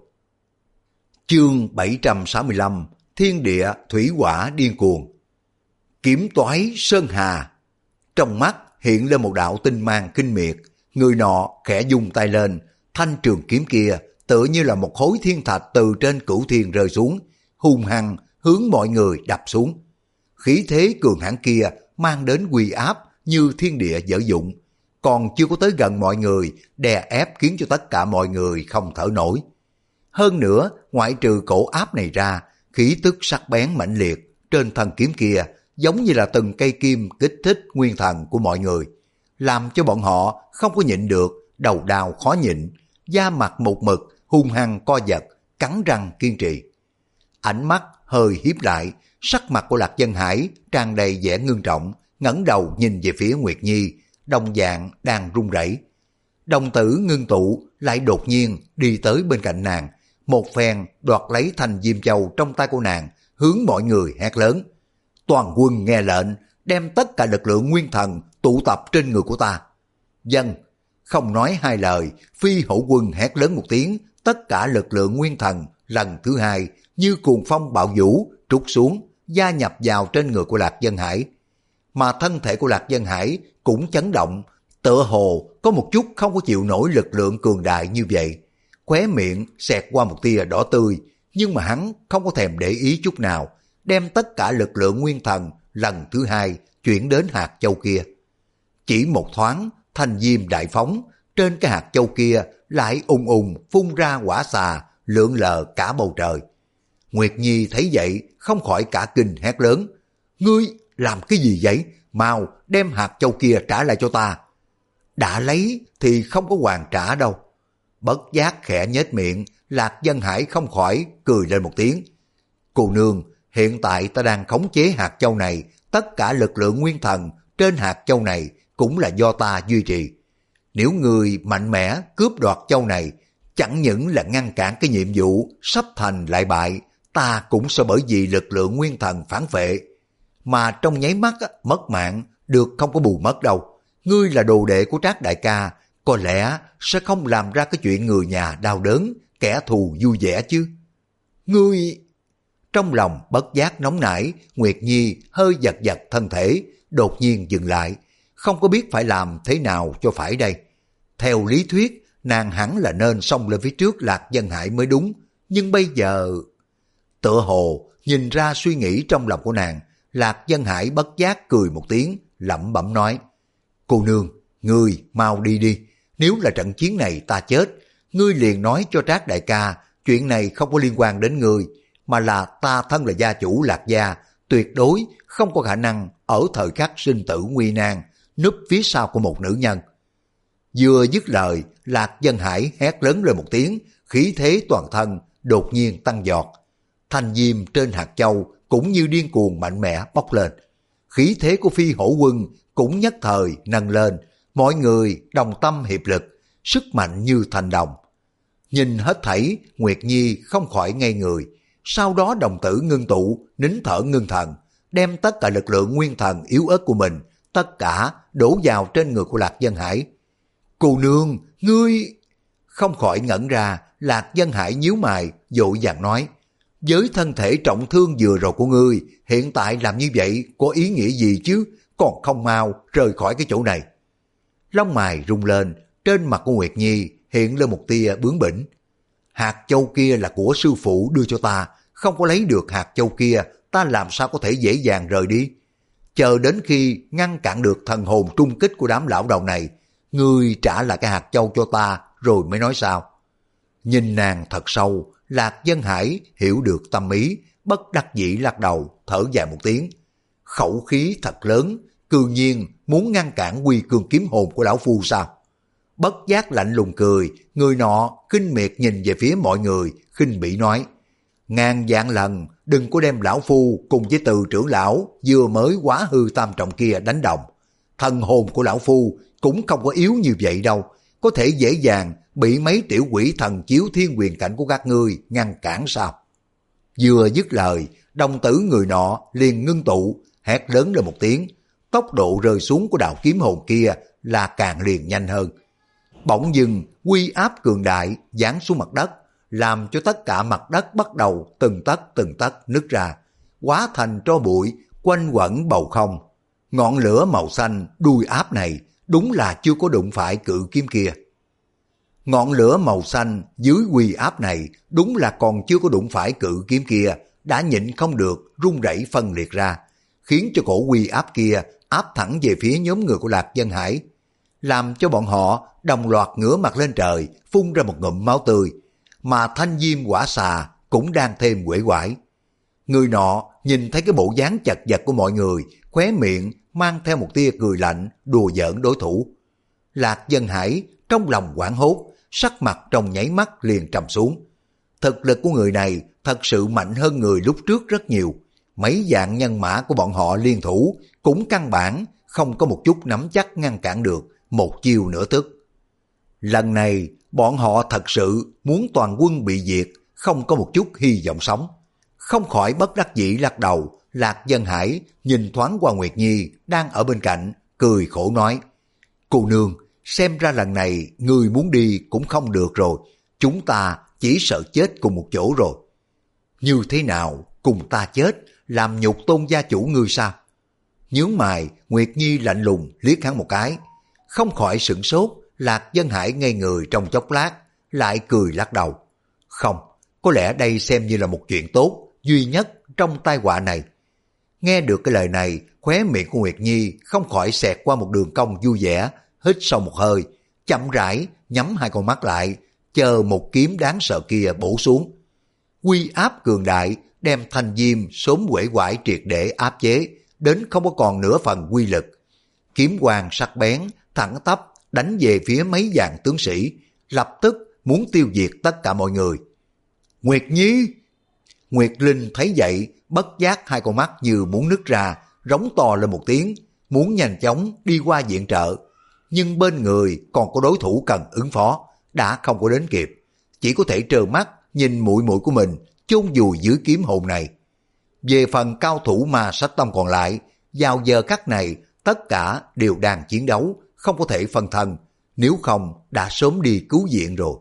Chương bảy trăm sáu mươi lăm, Thiên địa thủy hỏa điên cuồng. Kiếm toái sơn hà. Trong mắt hiện lên một đạo tinh mang kinh miệt, người nọ khẽ dùng tay lên, thanh trường kiếm kia tựa như là một khối thiên thạch từ trên cửu thiên rơi xuống, hung hăng hướng mọi người đập xuống. Khí thế cường hãn kia mang đến uy áp như thiên địa dở dụng, còn chưa có tới gần mọi người, đè ép khiến cho tất cả mọi người không thở nổi. Hơn nữa, ngoại trừ cổ áp này ra, khí tức sắc bén mãnh liệt trên thân kiếm kia giống như là từng cây kim kích thích nguyên thần của mọi người, làm cho bọn họ không có nhịn được, đầu đau khó nhịn, da mặt một mực, hung hăng co giật, cắn răng kiên trì. Ánh mắt hơi híp lại, sắc mặt của Lạc Dân Hải tràn đầy vẻ ngưng trọng, ngẩng đầu nhìn về phía Nguyệt Nhi, đồng dạng đang run rẩy. Đồng tử ngưng tụ lại đột nhiên đi tới bên cạnh nàng, một phen đoạt lấy thanh diêm châu trong tay của nàng, hướng mọi người hét lớn. Toàn quân nghe lệnh, đem tất cả lực lượng nguyên thần tụ tập trên người của ta. Dân, không nói hai lời, Phi Hổ Quân hét lớn một tiếng, tất cả lực lượng nguyên thần lần thứ hai như cuồng phong bạo vũ trút xuống, gia nhập vào trên người của Lạc Dân Hải. Mà thân thể của Lạc Dân Hải cũng chấn động, tựa hồ có một chút không có chịu nổi lực lượng cường đại như vậy. Khóe miệng xẹt qua một tia đỏ tươi, nhưng mà hắn không có thèm để ý chút nào, đem tất cả lực lượng nguyên thần lần thứ hai chuyển đến hạt châu kia. Chỉ một thoáng, thanh diêm đại phóng, trên cái hạt châu kia lại ùng ùng phun ra hỏa xà, lượn lờ cả bầu trời. Nguyệt Nhi thấy vậy không khỏi cả kinh hét lớn. Ngươi làm cái gì vậy? Mau đem hạt châu kia trả lại cho ta. Đã lấy thì không có hoàn trả đâu. Bất giác khẽ nhếch miệng, Lạc Dân Hải không khỏi cười lên một tiếng. Cô nương, hiện tại ta đang khống chế hạt châu này, tất cả lực lượng nguyên thần trên hạt châu này cũng là do ta duy trì. Nếu người mạnh mẽ cướp đoạt châu này, chẳng những là ngăn cản cái nhiệm vụ sắp thành lại bại, ta cũng sẽ bởi vì lực lượng nguyên thần phản vệ. Mà trong nháy mắt mất mạng, được không có bù mất đâu. Ngươi là đồ đệ của Trác đại ca, có lẽ sẽ không làm ra cái chuyện người nhà đau đớn, kẻ thù vui vẻ chứ. Ngươi... Trong lòng bất giác nóng nảy, Nguyệt Nhi hơi giật giật thân thể, đột nhiên dừng lại, không có biết phải làm thế nào cho phải đây. Theo lý thuyết, nàng hẳn là nên xông lên phía trước Lạc Dân Hải mới đúng, nhưng bây giờ... Tựa hồ nhìn ra suy nghĩ trong lòng của nàng, Lạc Dân Hải bất giác cười một tiếng, lẩm bẩm nói. Cô nương, ngươi mau đi đi, nếu là trận chiến này ta chết, ngươi liền nói cho Trác đại ca, chuyện này không có liên quan đến ngươi, mà là ta thân là gia chủ Lạc gia, tuyệt đối không có khả năng ở thời khắc sinh tử nguy nan, núp phía sau của một nữ nhân. Vừa dứt lời, Lạc Dân Hải hét lớn lên một tiếng, khí thế toàn thân đột nhiên tăng giọt. Thanh diêm trên hạt châu cũng như điên cuồng mạnh mẽ bốc lên. Khí thế của Phi Hổ Quân cũng nhất thời nâng lên, mọi người đồng tâm hiệp lực, sức mạnh như thành đồng. Nhìn hết thảy, Nguyệt Nhi không khỏi ngây người, sau đó đồng tử ngưng tụ, nín thở ngưng thần, đem tất cả lực lượng nguyên thần yếu ớt của mình, tất cả đổ vào trên người của Lạc Dân Hải. Cô nương, ngươi... Không khỏi ngẩn ra, Lạc Dân Hải nhíu mày, vội vàng nói, với thân thể trọng thương vừa rồi của ngươi, hiện tại làm như vậy có ý nghĩa gì chứ, còn không mau rời khỏi cái chỗ này. Lông mày rung lên, trên mặt của Nguyệt Nhi hiện lên một tia bướng bỉnh. Hạt châu kia là của sư phụ đưa cho ta, không có lấy được hạt châu kia, ta làm sao có thể dễ dàng rời đi. Chờ đến khi ngăn cản được thần hồn trung kích của đám lão đầu này, ngươi trả lại cái hạt châu cho ta rồi mới nói sao. Nhìn nàng thật sâu, Lạc Dân Hải hiểu được tâm ý, bất đắc dĩ lắc đầu, thở dài một tiếng. Khẩu khí thật lớn, cương nhiên muốn ngăn cản quy cương kiếm hồn của lão phu sao? Bất giác lạnh lùng cười, người nọ kinh miệt nhìn về phía mọi người, khinh bỉ nói. Ngàn vạn lần đừng có đem lão phu cùng với Từ trưởng lão vừa mới quá hư tam trọng kia đánh đồng. Thần hồn của lão phu cũng không có yếu như vậy đâu, có thể dễ dàng bị mấy tiểu quỷ thần chiếu thiên quyền cảnh của các ngươi ngăn cản sao? Vừa dứt lời, đồng tử người nọ liền ngưng tụ, hét lớn lên một tiếng, tốc độ rơi xuống của đạo kiếm hồn kia là càng liền nhanh hơn. Bỗng dưng uy áp cường đại giáng xuống mặt đất, làm cho tất cả mặt đất bắt đầu từng tấc từng tấc nứt ra, hóa thành tro bụi quanh quẩn bầu không. Ngọn lửa màu xanh đuôi áp này đúng là chưa có đụng phải cự kiếm kia. Ngọn lửa màu xanh dưới uy áp này đúng là còn chưa có đụng phải cự kiếm kia, đã nhịn không được rung rẩy phân liệt ra, khiến cho cổ uy áp kia áp thẳng về phía nhóm người của Lạc Dân Hải, làm cho bọn họ đồng loạt ngửa mặt lên trời, phun ra một ngụm máu tươi, mà thanh diêm quả xà cũng đang thêm uể oải. Người nọ nhìn thấy cái bộ dáng chật vật của mọi người, khóe miệng mang theo một tia cười lạnh, đùa giỡn đối thủ. Lạc Dân Hải trong lòng hoảng hốt, sắc mặt trong nháy mắt liền trầm xuống. Thực lực của người này thật sự mạnh hơn người lúc trước rất nhiều. Mấy vạn nhân mã của bọn họ liên thủ cũng căn bản không có một chút nắm chắc ngăn cản được một chiêu nửa tức. Lần này bọn họ thật sự muốn toàn quân bị diệt, không có một chút hy vọng sống. Không khỏi bất đắc dĩ lắc đầu. Lạc Dân Hải nhìn thoáng qua Nguyệt Nhi đang ở bên cạnh, cười khổ nói: cô nương, xem ra lần này người muốn đi cũng không được rồi, chúng ta chỉ sợ chết cùng một chỗ rồi. Như thế nào cùng ta chết, làm nhục Tôn gia chủ ngươi sao? Nhướng mày, Nguyệt Nhi lạnh lùng liếc hắn một cái, không khỏi sửng sốt. Lạc Dân Hải ngây người trong chốc lát, lại cười lắc đầu. Không, có lẽ đây xem như là một chuyện tốt duy nhất trong tai họa này. Nghe được cái lời này, khóe miệng của Nguyệt Nhi không khỏi xẹt qua một đường cong vui vẻ, hít sâu một hơi, chậm rãi nhắm hai con mắt lại, chờ một kiếm đáng sợ kia bổ xuống. Uy áp cường đại đem Thanh Diêm sớm uể oải triệt để áp chế, đến không có còn nửa phần uy lực. Kiếm quang sắc bén, thẳng tắp đánh về phía mấy vạn tướng sĩ, lập tức muốn tiêu diệt tất cả mọi người. Nguyệt Nhi! Nguyệt Linh thấy vậy, bất giác hai con mắt như muốn nứt ra, rống to lên một tiếng, muốn nhanh chóng đi qua viện trợ. Nhưng bên người còn có đối thủ cần ứng phó, đã không có đến kịp, chỉ có thể trơ mắt nhìn muội muội của mình chôn vùi dưới kiếm hồn này. Về phần cao thủ Ma Sách Tông còn lại, vào giờ khắc này tất cả đều đang chiến đấu, không có thể phân thân, nếu không đã sớm đi cứu viện rồi.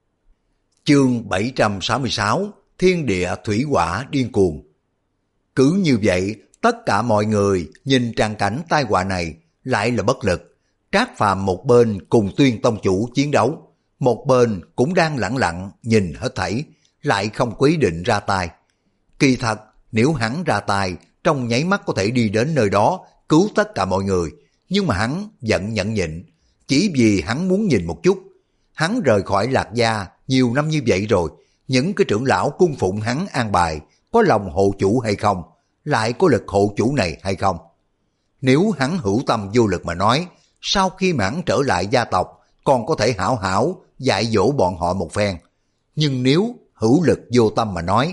Chương bảy trăm sáu mươi sáu, Thiên địa thủy hỏa điên cuồng. Cứ như vậy, tất cả mọi người nhìn tràng cảnh tai họa này lại là bất lực. Trác Phàm một bên cùng Tuyên tông chủ chiến đấu, một bên cũng đang lẳng lặng nhìn hết thảy, lại không có ý định ra tay. Kỳ thật, nếu hắn ra tay, trong nháy mắt có thể đi đến nơi đó cứu tất cả mọi người, nhưng mà hắn vẫn nhẫn nhịn, chỉ vì hắn muốn nhìn một chút. Hắn rời khỏi Lạc gia nhiều năm như vậy rồi, những cái trưởng lão cung phụng hắn an bài có lòng hộ chủ hay không, lại có lực hộ chủ này hay không. Nếu hắn hữu tâm vô lực mà nói, sau khi mà hắn trở lại gia tộc còn có thể hảo hảo dạy dỗ bọn họ một phen. Nhưng nếu hữu lực vô tâm mà nói,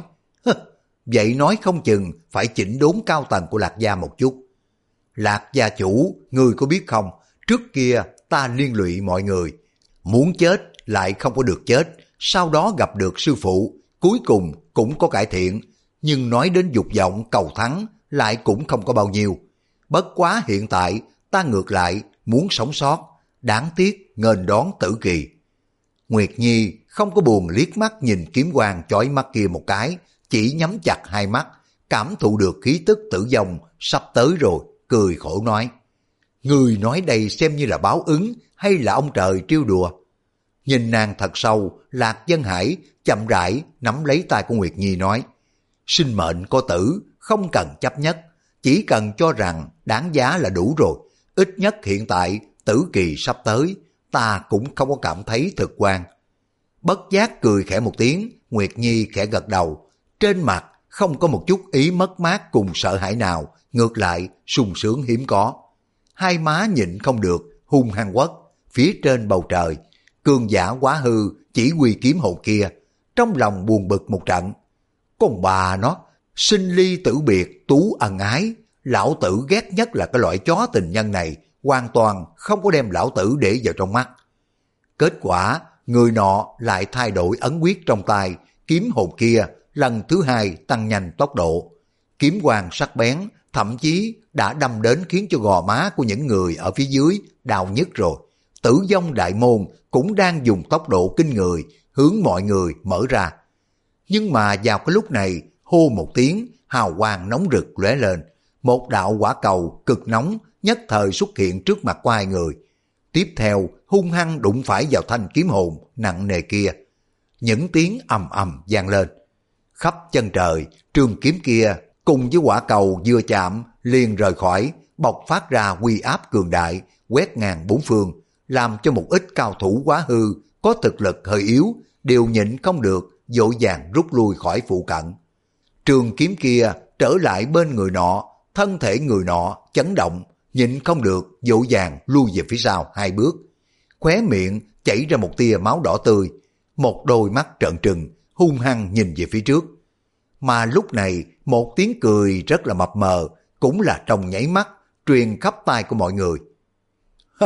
vậy nói không chừng phải chỉnh đốn cao tầng của Lạc gia một chút. Lạc gia chủ, ngươi có biết không, trước kia ta liên lụy mọi người, muốn chết lại không có được chết, sau đó gặp được sư phụ, cuối cùng cũng có cải thiện, nhưng nói đến dục vọng cầu thắng lại cũng không có bao nhiêu. Bất quá hiện tại ta ngược lại muốn sống sót, đáng tiếc nghênh đón tử kỳ. Nguyệt Nhi không có buồn liếc mắt nhìn kiếm quang chói mắt kia một cái, chỉ nhắm chặt hai mắt, cảm thụ được khí tức tử vong sắp tới rồi, cười khổ nói: người nói đây xem như là báo ứng hay là ông trời trêu đùa? Nhìn nàng thật sâu, Lạc Dân Hải chậm rãi nắm lấy tay của Nguyệt Nhi nói: sinh mệnh có tử, không cần chấp nhất, chỉ cần cho rằng đáng giá là đủ rồi. Ít nhất hiện tại tử kỳ sắp tới, ta cũng không có cảm thấy thực quan. Bất giác cười khẽ một tiếng, Nguyệt Nhi khẽ gật đầu, trên mặt không có một chút ý mất mát cùng sợ hãi nào, ngược lại sung sướng hiếm có. Hai má nhịn không được hung hăng quất, phía trên bầu trời cường giả quá hư chỉ huy kiếm hồn kia, trong lòng buồn bực một trận. Con bà nó, sinh ly tử biệt tú ân ái, lão tử ghét nhất là cái loại chó tình nhân này, hoàn toàn không có đem lão tử để vào trong mắt. Kết quả, người nọ lại thay đổi ấn quyết trong tay, kiếm hồn kia lần thứ hai tăng nhanh tốc độ. Kiếm quang sắc bén, thậm chí đã đâm đến khiến cho gò má của những người ở phía dưới đau nhức rồi. Tử vong đại môn cũng đang dùng tốc độ kinh người hướng mọi người mở ra. Nhưng mà vào cái lúc này, hô một tiếng, hào quang nóng rực lóe lên, một đạo quả cầu cực nóng nhất thời xuất hiện trước mặt của hai người. Tiếp theo hung hăng đụng phải vào thanh kiếm hồn nặng nề kia. Những tiếng ầm ầm vang lên. Khắp chân trời, trường kiếm kia cùng với quả cầu vừa chạm liền rời khỏi, bộc phát ra uy áp cường đại, quét ngang bốn phương, làm cho một ít cao thủ quá hư có thực lực hơi yếu đều nhịn không được, vội vàng rút lui khỏi phụ cận. Trường kiếm kia trở lại bên người nọ, thân thể người nọ chấn động, nhịn không được, vội vàng lui về phía sau hai bước. Khóe miệng chảy ra một tia máu đỏ tươi, một đôi mắt trợn trừng, hung hăng nhìn về phía trước. Mà lúc này một tiếng cười rất là mập mờ, cũng là trong nháy mắt truyền khắp tai của mọi người.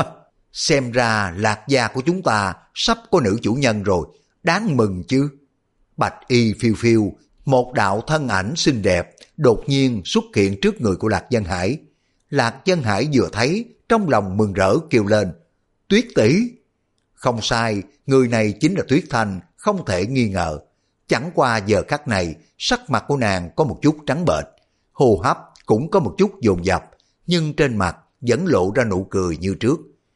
Xem ra Lạc gia của chúng ta sắp có nữ chủ nhân rồi, đáng mừng chứ. Bạch y phiêu phiêu, một đạo thân ảnh xinh đẹp đột nhiên xuất hiện trước người của Lạc Dân Hải. Lạc Dân Hải vừa thấy, trong lòng mừng rỡ kêu lên, Tuyết tỷ. Không sai, người này chính là Tuyết Thanh, không thể nghi ngờ. Chẳng qua giờ khắc này, sắc mặt của nàng có một chút trắng bệch, hô hấp cũng có một chút dồn dập, nhưng trên mặt vẫn lộ ra nụ cười như trước.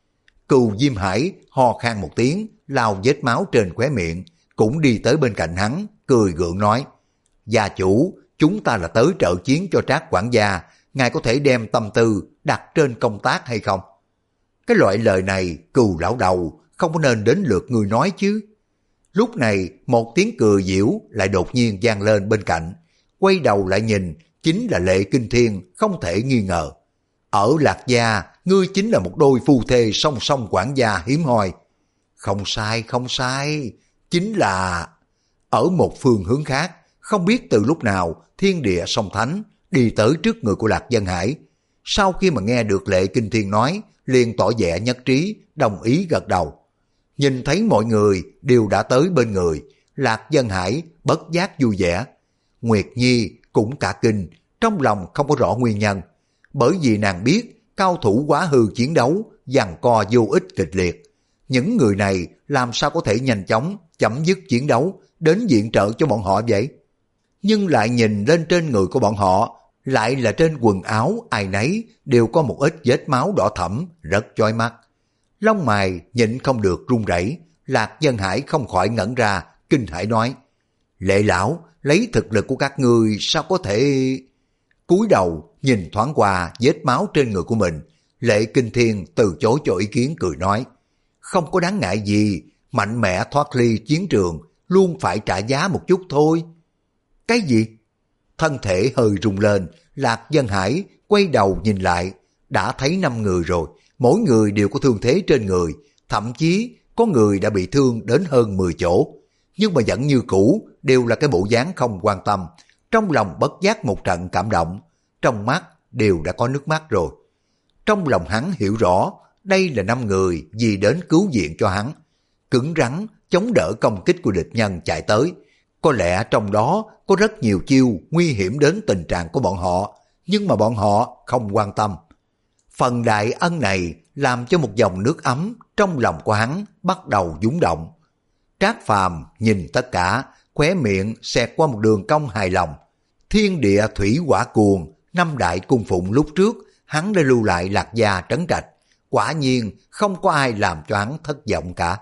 Cừu Diêm Hải ho khan một tiếng, lau vết máu trên khóe miệng, cũng đi tới bên cạnh hắn, cười gượng nói, gia chủ, chúng ta là tới trợ chiến cho Trác quản gia, ngài có thể đem tâm tư đặt trên công tác hay không? Cái loại lời này, Cừu lão đầu, không có nên đến lượt người nói chứ. Lúc này, một tiếng cười giễu lại đột nhiên vang lên bên cạnh, quay đầu lại nhìn, chính là Lệ Kinh Thiên, không thể nghi ngờ. Ở Lạc gia, ngươi chính là một đôi phu thê song song quản gia hiếm hoi. Không sai, không sai, chính là... Ở một phương hướng khác, không biết từ lúc nào thiên địa song thánh đi tới trước người của Lạc Dân Hải. Sau khi mà nghe được Lệ Kinh Thiên nói, liền tỏ vẻ nhất trí, đồng ý gật đầu. Nhìn thấy mọi người đều đã tới bên người, Lạc Dân Hải bất giác vui vẻ. Nguyệt Nhi cũng cả kinh, trong lòng không có rõ nguyên nhân. Bởi vì nàng biết cao thủ quá hư chiến đấu, giằng co vô ích kịch liệt. Những người này làm sao có thể nhanh chóng chấm dứt chiến đấu, đến viện trợ cho bọn họ vậy? Nhưng lại nhìn lên trên người của bọn họ, lại là trên quần áo ai nấy đều có một ít vết máu đỏ thẫm, rất chói mắt. Lông mày nhịn không được run rẩy, Lạc Dân Hải không khỏi ngẩn ra, kinh hãi nói, Lệ lão, lấy thực lực của các ngươi sao có thể... Cúi đầu nhìn thoáng qua vết máu trên người của mình, Lệ Kinh Thiên từ chối cho ý kiến cười nói, không có đáng ngại gì, mạnh mẽ thoát ly chiến trường, luôn phải trả giá một chút thôi. Cái gì? Thân thể hơi rung lên, Lạc Dân Hải quay đầu nhìn lại, đã thấy năm người rồi, mỗi người đều có thương thế trên người, thậm chí có người đã bị thương đến hơn mười chỗ, nhưng mà vẫn như cũ, đều là cái bộ dáng không quan tâm. Trong lòng bất giác một trận cảm động, trong mắt đều đã có nước mắt rồi. Trong lòng hắn hiểu rõ, đây là năm người vì đến cứu viện cho hắn, cứng rắn chống đỡ công kích của địch nhân chạy tới. Có lẽ trong đó có rất nhiều chiêu nguy hiểm đến tình trạng của bọn họ, nhưng mà bọn họ không quan tâm. Phần đại ân này làm cho một dòng nước ấm trong lòng của hắn bắt đầu dũng động. Trác Phàm nhìn tất cả, khóe miệng xẹt qua một đường cong hài lòng. Thiên địa thủy hỏa cuồng, năm đại cung phụng lúc trước, hắn đã lưu lại Lạc gia trấn trạch. Quả nhiên không có ai làm cho hắn thất vọng cả.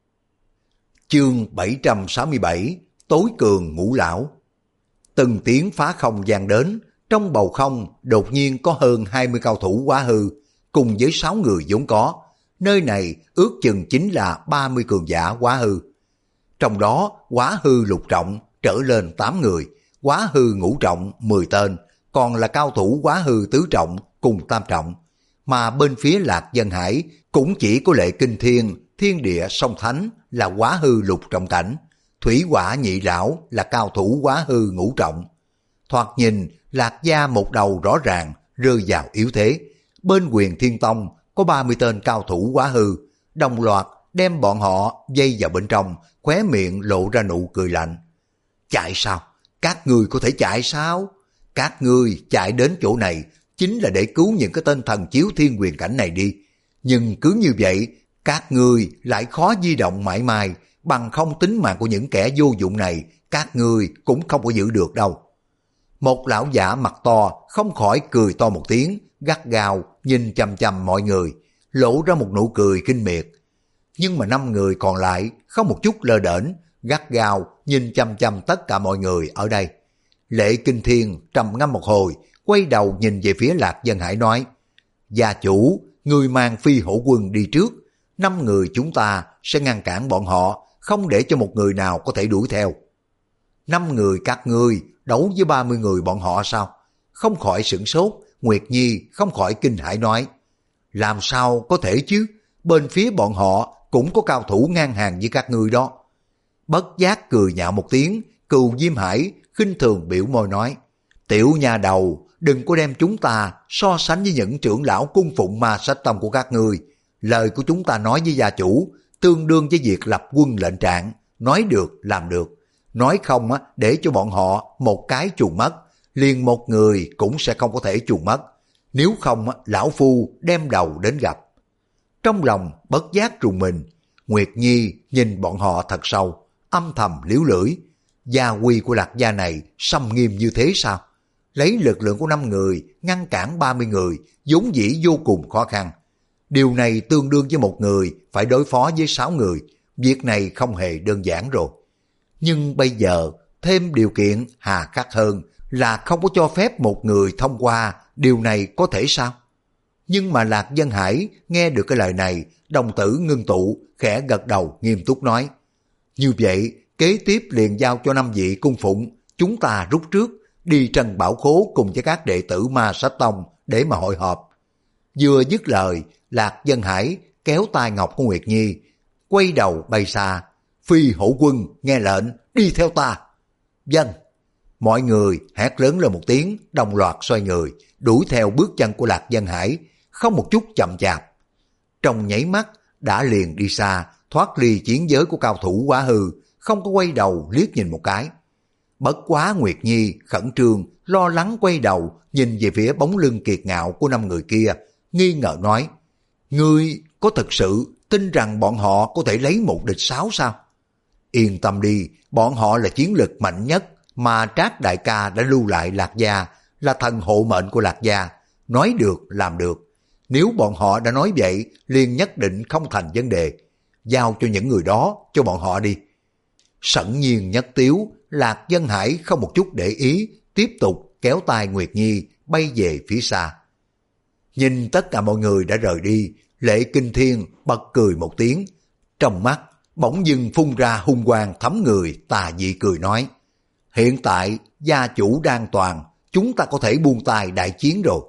Chương bảy trăm sáu mươi bảy, Tối cường ngũ lão. Từng tiếng phá không vang đến, trong bầu không đột nhiên có hơn hai mươi cao thủ quá hư, cùng với sáu người vốn có. Nơi này ước chừng chính là ba mươi cường giả quá hư. Trong đó quá hư lục trọng trở lên tám người, quá hư ngũ trọng mười tên, còn là cao thủ quá hư tứ trọng cùng tam trọng. Mà bên phía Lạc Dân Hải cũng chỉ có Lệ Kinh Thiên, thiên địa song thánh là quá hư lục trọng cảnh, thủy hỏa nhị lão là cao thủ quá hư ngũ trọng. Thoạt nhìn Lạc gia một đầu rõ ràng rơi vào yếu thế. Bên Huyền Thiên Tông có ba mươi tên cao thủ quá hư, đồng loạt đem bọn họ dây vào bên trong, khóe miệng lộ ra nụ cười lạnh. Chạy sao? Các ngươi có thể chạy sao? Các ngươi chạy đến chỗ này chính là để cứu những cái tên thần chiếu thiên quyền cảnh này đi. Nhưng cứ như vậy, các ngươi lại khó di động mãi mãi, bằng không tính mạng của những kẻ vô dụng này, các ngươi cũng không có giữ được đâu. Một lão giả mặt to không khỏi cười to một tiếng, gắt gao nhìn chằm chằm mọi người, lộ ra một nụ cười kinh miệt. Nhưng mà năm người còn lại không một chút lơ đễnh, gắt gao nhìn chằm chằm tất cả mọi người ở đây. Lệ Kinh Thiên trầm ngâm một hồi, quay đầu nhìn về phía Lạc Dân Hải nói, gia chủ, người mang phi hổ quân đi trước, năm người chúng ta sẽ ngăn cản bọn họ, không để cho một người nào có thể đuổi theo. Năm người các ngươi đấu với ba mươi người bọn họ sao? Không khỏi sửng sốt, Nguyệt Nhi không khỏi kinh hãi nói, làm sao có thể chứ, bên phía bọn họ cũng có cao thủ ngang hàng với các ngươi đó. Bất giác cười nhạo một tiếng, Cừu Diêm Hải khinh thường biểu môi nói, tiểu nhà đầu, đừng có đem chúng ta so sánh với những trưởng lão cung phụng ma sách tông của các ngươi. Lời của chúng ta nói với gia chủ tương đương với việc lập quân lệnh trạng, nói được làm được. Nói không á, để cho bọn họ một cái chuồn mất, liền một người cũng sẽ không có thể chuồn mất. Nếu không á, lão phu đem đầu đến gặp. Trong lòng bất giác rùng mình, Nguyệt Nhi nhìn bọn họ thật sâu, âm thầm liếu lưỡi. Gia quy của Lạc gia này xâm nghiêm như thế sao? Lấy lực lượng của năm người ngăn cản ba mươi người vốn dĩ vô cùng khó khăn. Điều này tương đương với một người phải đối phó với sáu người. Việc này không hề đơn giản rồi. Nhưng bây giờ thêm điều kiện hà khắc hơn là không có cho phép một người thông qua. Điều này có thể sao? Nhưng mà Lạc Dân Hải nghe được cái lời này, đồng tử ngưng tụ, khẽ gật đầu nghiêm túc nói. Như vậy, kế tiếp liền giao cho năm vị cung phụng, chúng ta rút trước, đi Trần Bảo Khố cùng với các đệ tử Ma Sách Tông để mà hội họp. Vừa dứt lời, Lạc Dân Hải kéo tay ngọc của Nguyệt Nhi, quay đầu bay xa. Phi hổ quân nghe lệnh, đi theo ta. Vâng. Mọi người hét lớn lên một tiếng, đồng loạt xoay người, đuổi theo bước chân của Lạc Dân Hải, không một chút chậm chạp. Trong nháy mắt, đã liền đi xa, thoát ly chiến giới của cao thủ Quá Hư, không có quay đầu liếc nhìn một cái. Bất quá Nguyệt Nhi khẩn trương, lo lắng quay đầu, nhìn về phía bóng lưng kiệt ngạo của năm người kia, nghi ngờ nói, ngươi có thực sự tin rằng bọn họ có thể lấy một địch sáu sao? Yên tâm đi, bọn họ là chiến lực mạnh nhất mà Trác đại ca đã lưu lại Lạc gia, là thần hộ mệnh của Lạc gia, nói được làm được. Nếu bọn họ đã nói vậy, liền nhất định không thành vấn đề. Giao cho những người đó, cho bọn họ đi. Sẵn nhiên nhất tiếu, Lạc Dân Hải không một chút để ý, tiếp tục kéo tay Nguyệt Nhi bay về phía xa. Nhìn tất cả mọi người đã rời đi, Lệ Kinh Thiên bật cười một tiếng, trong mắt bỗng dưng phun ra hung quang thấm người, tà dị cười nói, hiện tại gia chủ đang toàn, chúng ta có thể buông tay đại chiến rồi.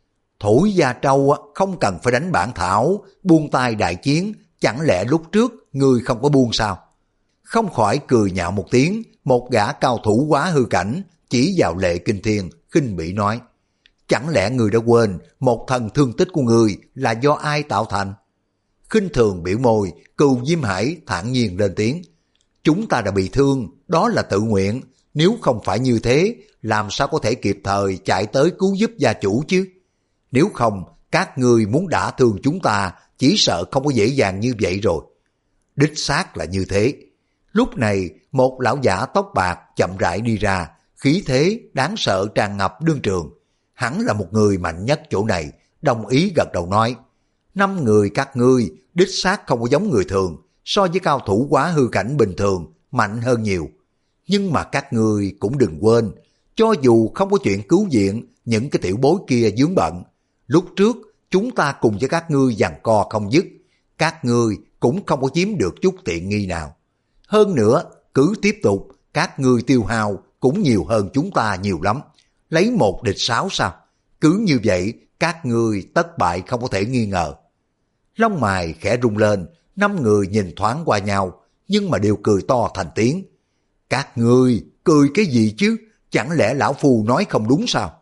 Thổi Gia Trâu không cần phải đánh bản thảo, buông tay đại chiến, chẳng lẽ lúc trước người không có buông sao? Không khỏi cười nhạo một tiếng, một gã cao thủ Quá Hư cảnh chỉ vào Lệ Kinh Thiên, khinh bỉ nói, chẳng lẽ người đã quên một thần thương tích của người là do ai tạo thành? Khinh thường biểu môi, Cừu Diêm Hải thản nhiên lên tiếng, chúng ta đã bị thương, đó là tự nguyện, nếu không phải như thế, làm sao có thể kịp thời chạy tới cứu giúp gia chủ chứ? Nếu không, các ngươi muốn đả thương chúng ta, chỉ sợ không có dễ dàng như vậy rồi. Đích xác là như thế. Lúc này, một lão giả tóc bạc chậm rãi đi ra, khí thế đáng sợ tràn ngập đương trường. Hắn là một người mạnh nhất chỗ này, đồng ý gật đầu nói, năm người các ngươi đích xác không có giống người thường, so với cao thủ Quá Hư cảnh bình thường, mạnh hơn nhiều. Nhưng mà các ngươi cũng đừng quên, cho dù không có chuyện cứu viện, những cái tiểu bối kia vướng bận, lúc trước chúng ta cùng với các ngươi giằng co không dứt, các ngươi cũng không có chiếm được chút tiện nghi nào. Hơn nữa, cứ tiếp tục, các ngươi tiêu hao cũng nhiều hơn chúng ta nhiều lắm. Lấy một địch sáu sao? Cứ như vậy, các ngươi tất bại không có thể nghi ngờ. Lông mày khẽ rung lên, năm người nhìn thoáng qua nhau, nhưng mà đều cười to thành tiếng. Các ngươi cười cái gì chứ? Chẳng lẽ lão phu nói không đúng sao?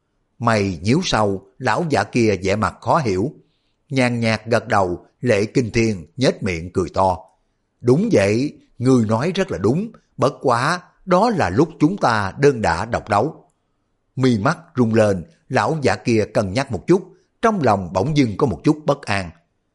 Mày nhíu sâu, lão giả kia vẻ mặt khó hiểu. Nhàn nhạt gật đầu, Lệ Kinh Thiên nhếch miệng cười to. Đúng vậy, ngươi nói rất là đúng, bất quá đó là lúc chúng ta đơn đả độc đấu. Mi mắt rung lên, lão giả kia cân nhắc một chút, trong lòng bỗng dưng có một chút bất an.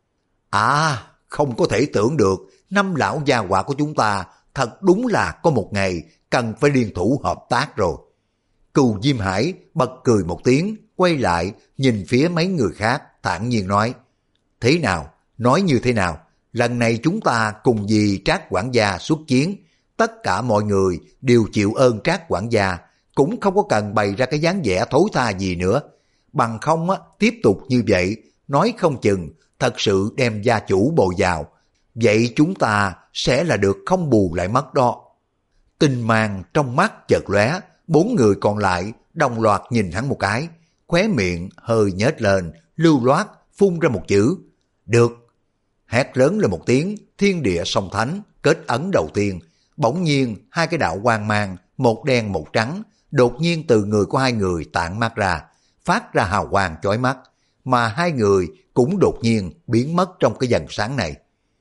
À, không có thể tưởng được, năm lão gia hỏa của chúng ta thật đúng là có một ngày cần phải liên thủ hợp tác rồi. Cừu Diêm Hải bật cười một tiếng, quay lại nhìn phía mấy người khác, thản nhiên nói, thế nào, nói như thế nào, lần này chúng ta cùng vì Trác quản gia xuất chiến, tất cả mọi người đều chịu ơn Trác quản gia, cũng không có cần bày ra cái dáng vẻ thối tha gì nữa. Bằng không á, tiếp tục như vậy, nói không chừng thật sự đem gia chủ bồi vào, vậy chúng ta sẽ là được không bù lại mất đó. Tinh mang trong mắt chợt lóe, bốn người còn lại đồng loạt nhìn hắn một cái, khóe miệng hơi nhếch lên, lưu loát phun ra một chữ, được. Hét lớn lên một tiếng, thiên địa song thánh, kết ấn đầu tiên, bỗng nhiên hai cái đạo quang mang, một đen một trắng, đột nhiên từ người của hai người tản mát ra, phát ra hào quang chói mắt, mà hai người cũng đột nhiên biến mất trong cái dần sáng này.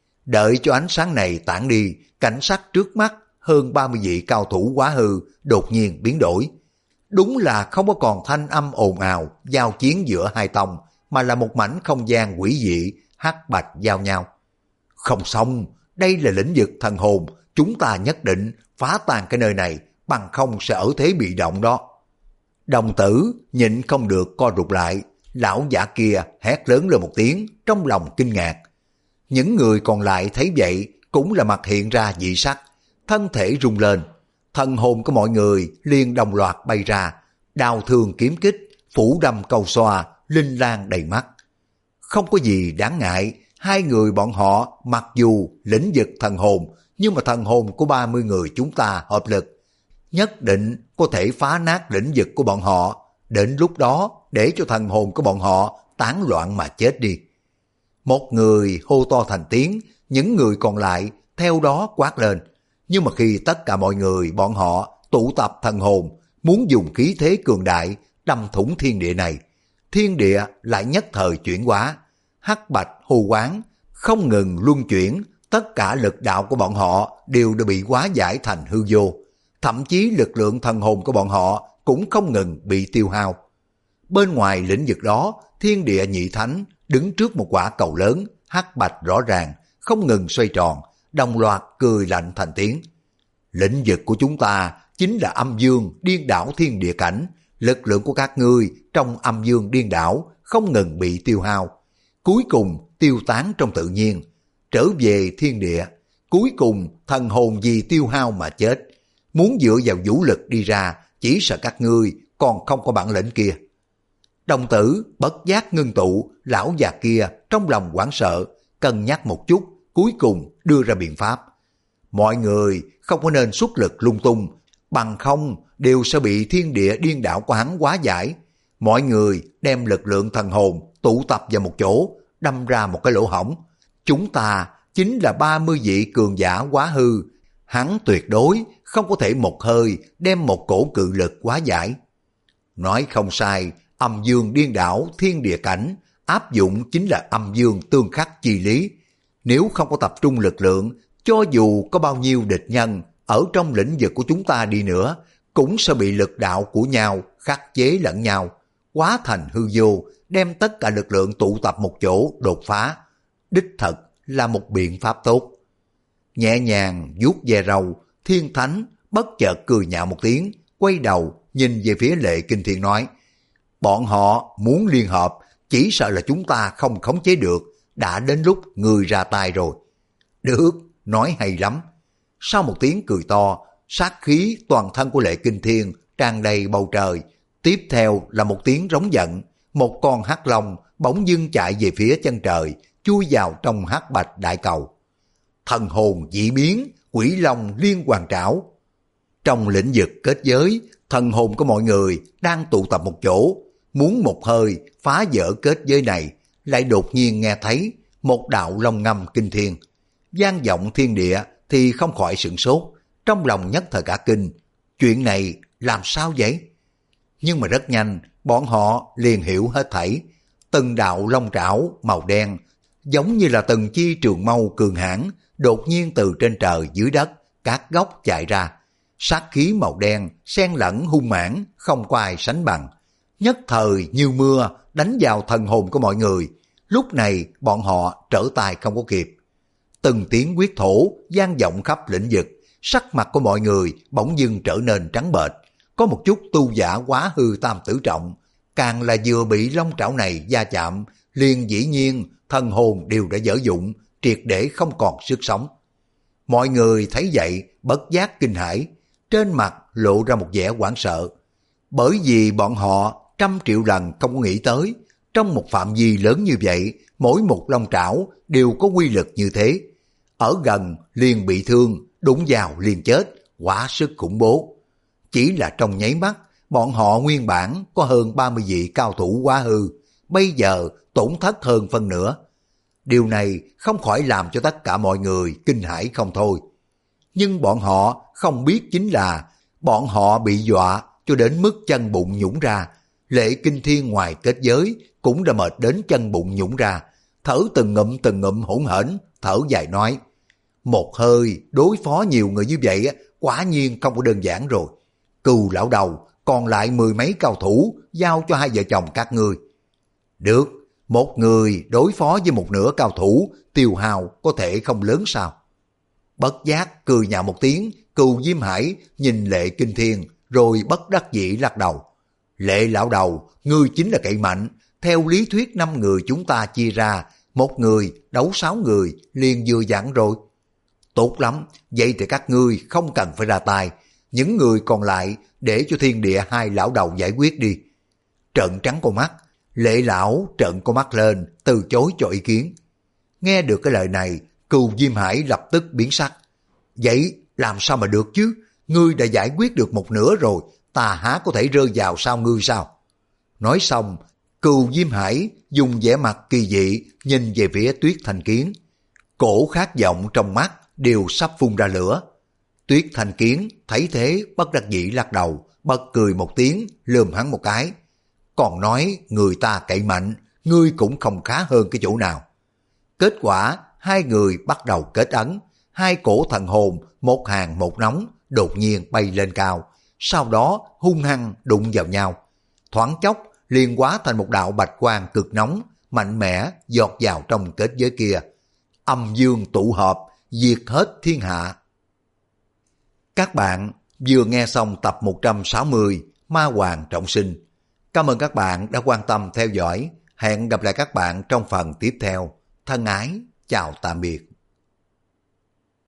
Đợi cho ánh sáng này tản đi, cảnh sắc trước mắt hơn ba mươi vị cao thủ quá hư đột nhiên biến đổi. Đúng là không có còn thanh âm ồn ào giao chiến giữa hai tông, mà là một mảnh không gian quỷ dị, hắc bạch giao nhau. Không xong, đây là lĩnh vực thần hồn, chúng ta nhất định phá tan cái nơi này, bằng không sẽ ở thế bị động đó. Đồng tử nhịn không được co rụt lại, lão giả kia hét lớn lên một tiếng, trong lòng kinh ngạc. Những người còn lại thấy vậy cũng là mặt hiện ra dị sắc, thân thể rung lên. Thần hồn của mọi người liền đồng loạt bay ra, đao thương kiếm kích, phủ đâm câu xoa, linh lang đầy mắt. Không có gì đáng ngại, hai người bọn họ mặc dù lĩnh vực thần hồn, nhưng mà thần hồn của ba mươi người chúng ta hợp lực, nhất định có thể phá nát lĩnh vực của bọn họ, đến lúc đó để cho thần hồn của bọn họ tán loạn mà chết đi. Một người hô to thành tiếng, những người còn lại theo đó quát lên. Nhưng mà khi tất cả mọi người bọn họ tụ tập thần hồn, muốn dùng khí thế cường đại đâm thủng thiên địa này, thiên địa lại nhất thời chuyển hóa, hắc bạch hô quán không ngừng luân chuyển, tất cả lực đạo của bọn họ đều đã bị hóa giải thành hư vô, thậm chí lực lượng thần hồn của bọn họ cũng không ngừng bị tiêu hao. Bên ngoài lĩnh vực đó, thiên địa nhị thánh đứng trước một quả cầu lớn, hắc bạch rõ ràng, không ngừng xoay tròn, đồng loạt cười lạnh thành tiếng. Lĩnh vực của chúng ta chính là âm dương điên đảo thiên địa cảnh, lực lượng của các ngươi trong âm dương điên đảo không ngừng bị tiêu hao, cuối cùng tiêu tán trong tự nhiên, trở về thiên địa, cuối cùng thần hồn vì tiêu hao mà chết. Muốn dựa vào vũ lực đi ra, chỉ sợ các ngươi còn không có bản lĩnh kia. Đồng tử bất giác ngưng tụ, lão già kia trong lòng hoảng sợ, cân nhắc một chút, cuối cùng đưa ra biện pháp. Mọi người không có nên xuất lực lung tung, bằng không đều sẽ bị thiên địa điên đảo của hắn hóa giải. Mọi người đem lực lượng thần hồn tụ tập vào một chỗ, đâm ra một cái lỗ hổng. Chúng ta chính là ba mươi vị cường giả quá hư, hắn tuyệt đối không có thể một hơi đem một cổ cự lực hóa giải. Nói không sai, âm dương điên đảo thiên địa cảnh áp dụng chính là âm dương tương khắc chi lý. Nếu không có tập trung lực lượng, cho dù có bao nhiêu địch nhân ở trong lĩnh vực của chúng ta đi nữa, cũng sẽ bị lực đạo của nhau khắc chế lẫn nhau, hóa thành hư vô, đem tất cả lực lượng tụ tập một chỗ đột phá. Đích thật là một biện pháp tốt. Nhẹ nhàng vuốt ve râu, Thiên Thánh bất chợt cười nhạo một tiếng, quay đầu nhìn về phía Lệ Kinh Thiên nói: bọn họ muốn liên hợp, chỉ sợ là chúng ta không khống chế được, đã đến lúc người ra tay rồi. Được, nói hay lắm. Sau một tiếng cười to, sát khí toàn thân của Lệ Kinh Thiên tràn đầy bầu trời, tiếp theo là một tiếng rống giận, một con hắc long bỗng dưng chạy về phía chân trời, chui vào trong hắc bạch đại cầu. Thần hồn dị biến, quỷ long liên hoàn trảo. Trong lĩnh vực kết giới, thần hồn của mọi người đang tụ tập một chỗ, muốn một hơi phá vỡ kết giới này, lại đột nhiên nghe thấy một đạo long ngâm kinh thiên. Vang vọng thiên địa thì không khỏi sửng sốt, trong lòng nhất thời cả kinh. Chuyện này làm sao vậy? Nhưng mà rất nhanh, bọn họ liền hiểu hết thảy. Từng đạo long trảo màu đen, giống như là từng chi trường mâu cường hãn, đột nhiên từ trên trời dưới đất, các góc chạy ra. Sát khí màu đen, xen lẫn hung mãnh, không có ai sánh bằng. Nhất thời như mưa, đánh vào thần hồn của mọi người. Lúc này bọn họ trở tay không có kịp. Từng tiếng quyết thổ vang vọng khắp lĩnh vực, sắc mặt của mọi người bỗng dưng trở nên trắng bệch. Có một chút tu giả quá hư tam tử trọng, càng là vừa bị long trảo này va chạm, liền dĩ nhiên thần hồn đều đã dở dụng, triệt để không còn sức sống. Mọi người thấy vậy bất giác kinh hãi, trên mặt lộ ra một vẻ hoảng sợ, bởi vì bọn họ trăm triệu lần không có nghĩ tới, trong một phạm vi lớn như vậy, mỗi một long trảo đều có quy lực như thế. Ở gần liền bị thương, đụng vào liền chết, quá sức khủng bố. Chỉ là trong nháy mắt, bọn họ nguyên bản có hơn ba mươi vị cao thủ quá hư, bây giờ tổn thất hơn phân nửa. Điều này không khỏi làm cho tất cả mọi người kinh hãi không thôi. Nhưng bọn họ không biết chính là bọn họ bị dọa cho đến mức chân bụng nhũng ra. Lệ Kinh Thiên ngoài kết giới cũng đã mệt đến chân bụng nhũng ra, thở từng ngụm từng ngụm hỗn hển, thở dài nói, một hơi đối phó nhiều người như vậy quả nhiên không có đơn giản rồi. Cừu lão đầu, còn lại mười mấy cao thủ giao cho hai vợ chồng các ngươi. Được, một người đối phó với một nửa cao thủ, tiêu hao có thể không lớn sao? Bất giác cười nhạo một tiếng, Cừu Diêm Hải nhìn Lệ Kinh Thiên rồi bất đắc dĩ lắc đầu. Lệ lão đầu, ngươi chính là cậy mạnh. Theo lý thuyết năm người chúng ta chia ra, một người đấu sáu người liền vừa dặn rồi. Tốt lắm, vậy thì các ngươi không cần phải ra tay. Những người còn lại để cho thiên địa hai lão đầu giải quyết đi. Trợn trắng con mắt, Lệ lão trợn con mắt lên, từ chối cho ý kiến. Nghe được cái lời này, Cừu Diêm Hải lập tức biến sắc. Vậy làm sao mà được chứ? Ngươi đã giải quyết được một nửa rồi, ta há có thể rơi vào sau ngươi sao? Nói xong, Cừu Diêm Hải dùng vẻ mặt kỳ dị nhìn về phía Tuyết Thanh Kiến. Cổ khát vọng trong mắt đều sắp phun ra lửa. Tuyết Thanh Kiến thấy thế bất đắc dĩ lắc đầu, bật cười một tiếng, lườm hắn một cái. Còn nói người ta cậy mạnh, ngươi cũng không khá hơn cái chỗ nào. Kết quả, hai người bắt đầu kết ấn, hai cổ thần hồn, một hàng một nóng, đột nhiên bay lên cao, sau đó hung hăng đụng vào nhau. Thoáng chốc, liền hóa thành một đạo bạch quang cực nóng, mạnh mẽ giọt vào trong kết giới kia. Âm dương tụ hợp, diệt hết thiên hạ. Các bạn vừa nghe xong tập một trăm sáu mươi Ma Hoàng Trọng Sinh. Cảm ơn các bạn đã quan tâm theo dõi. Hẹn gặp lại các bạn trong phần tiếp theo. Thân ái, chào tạm biệt.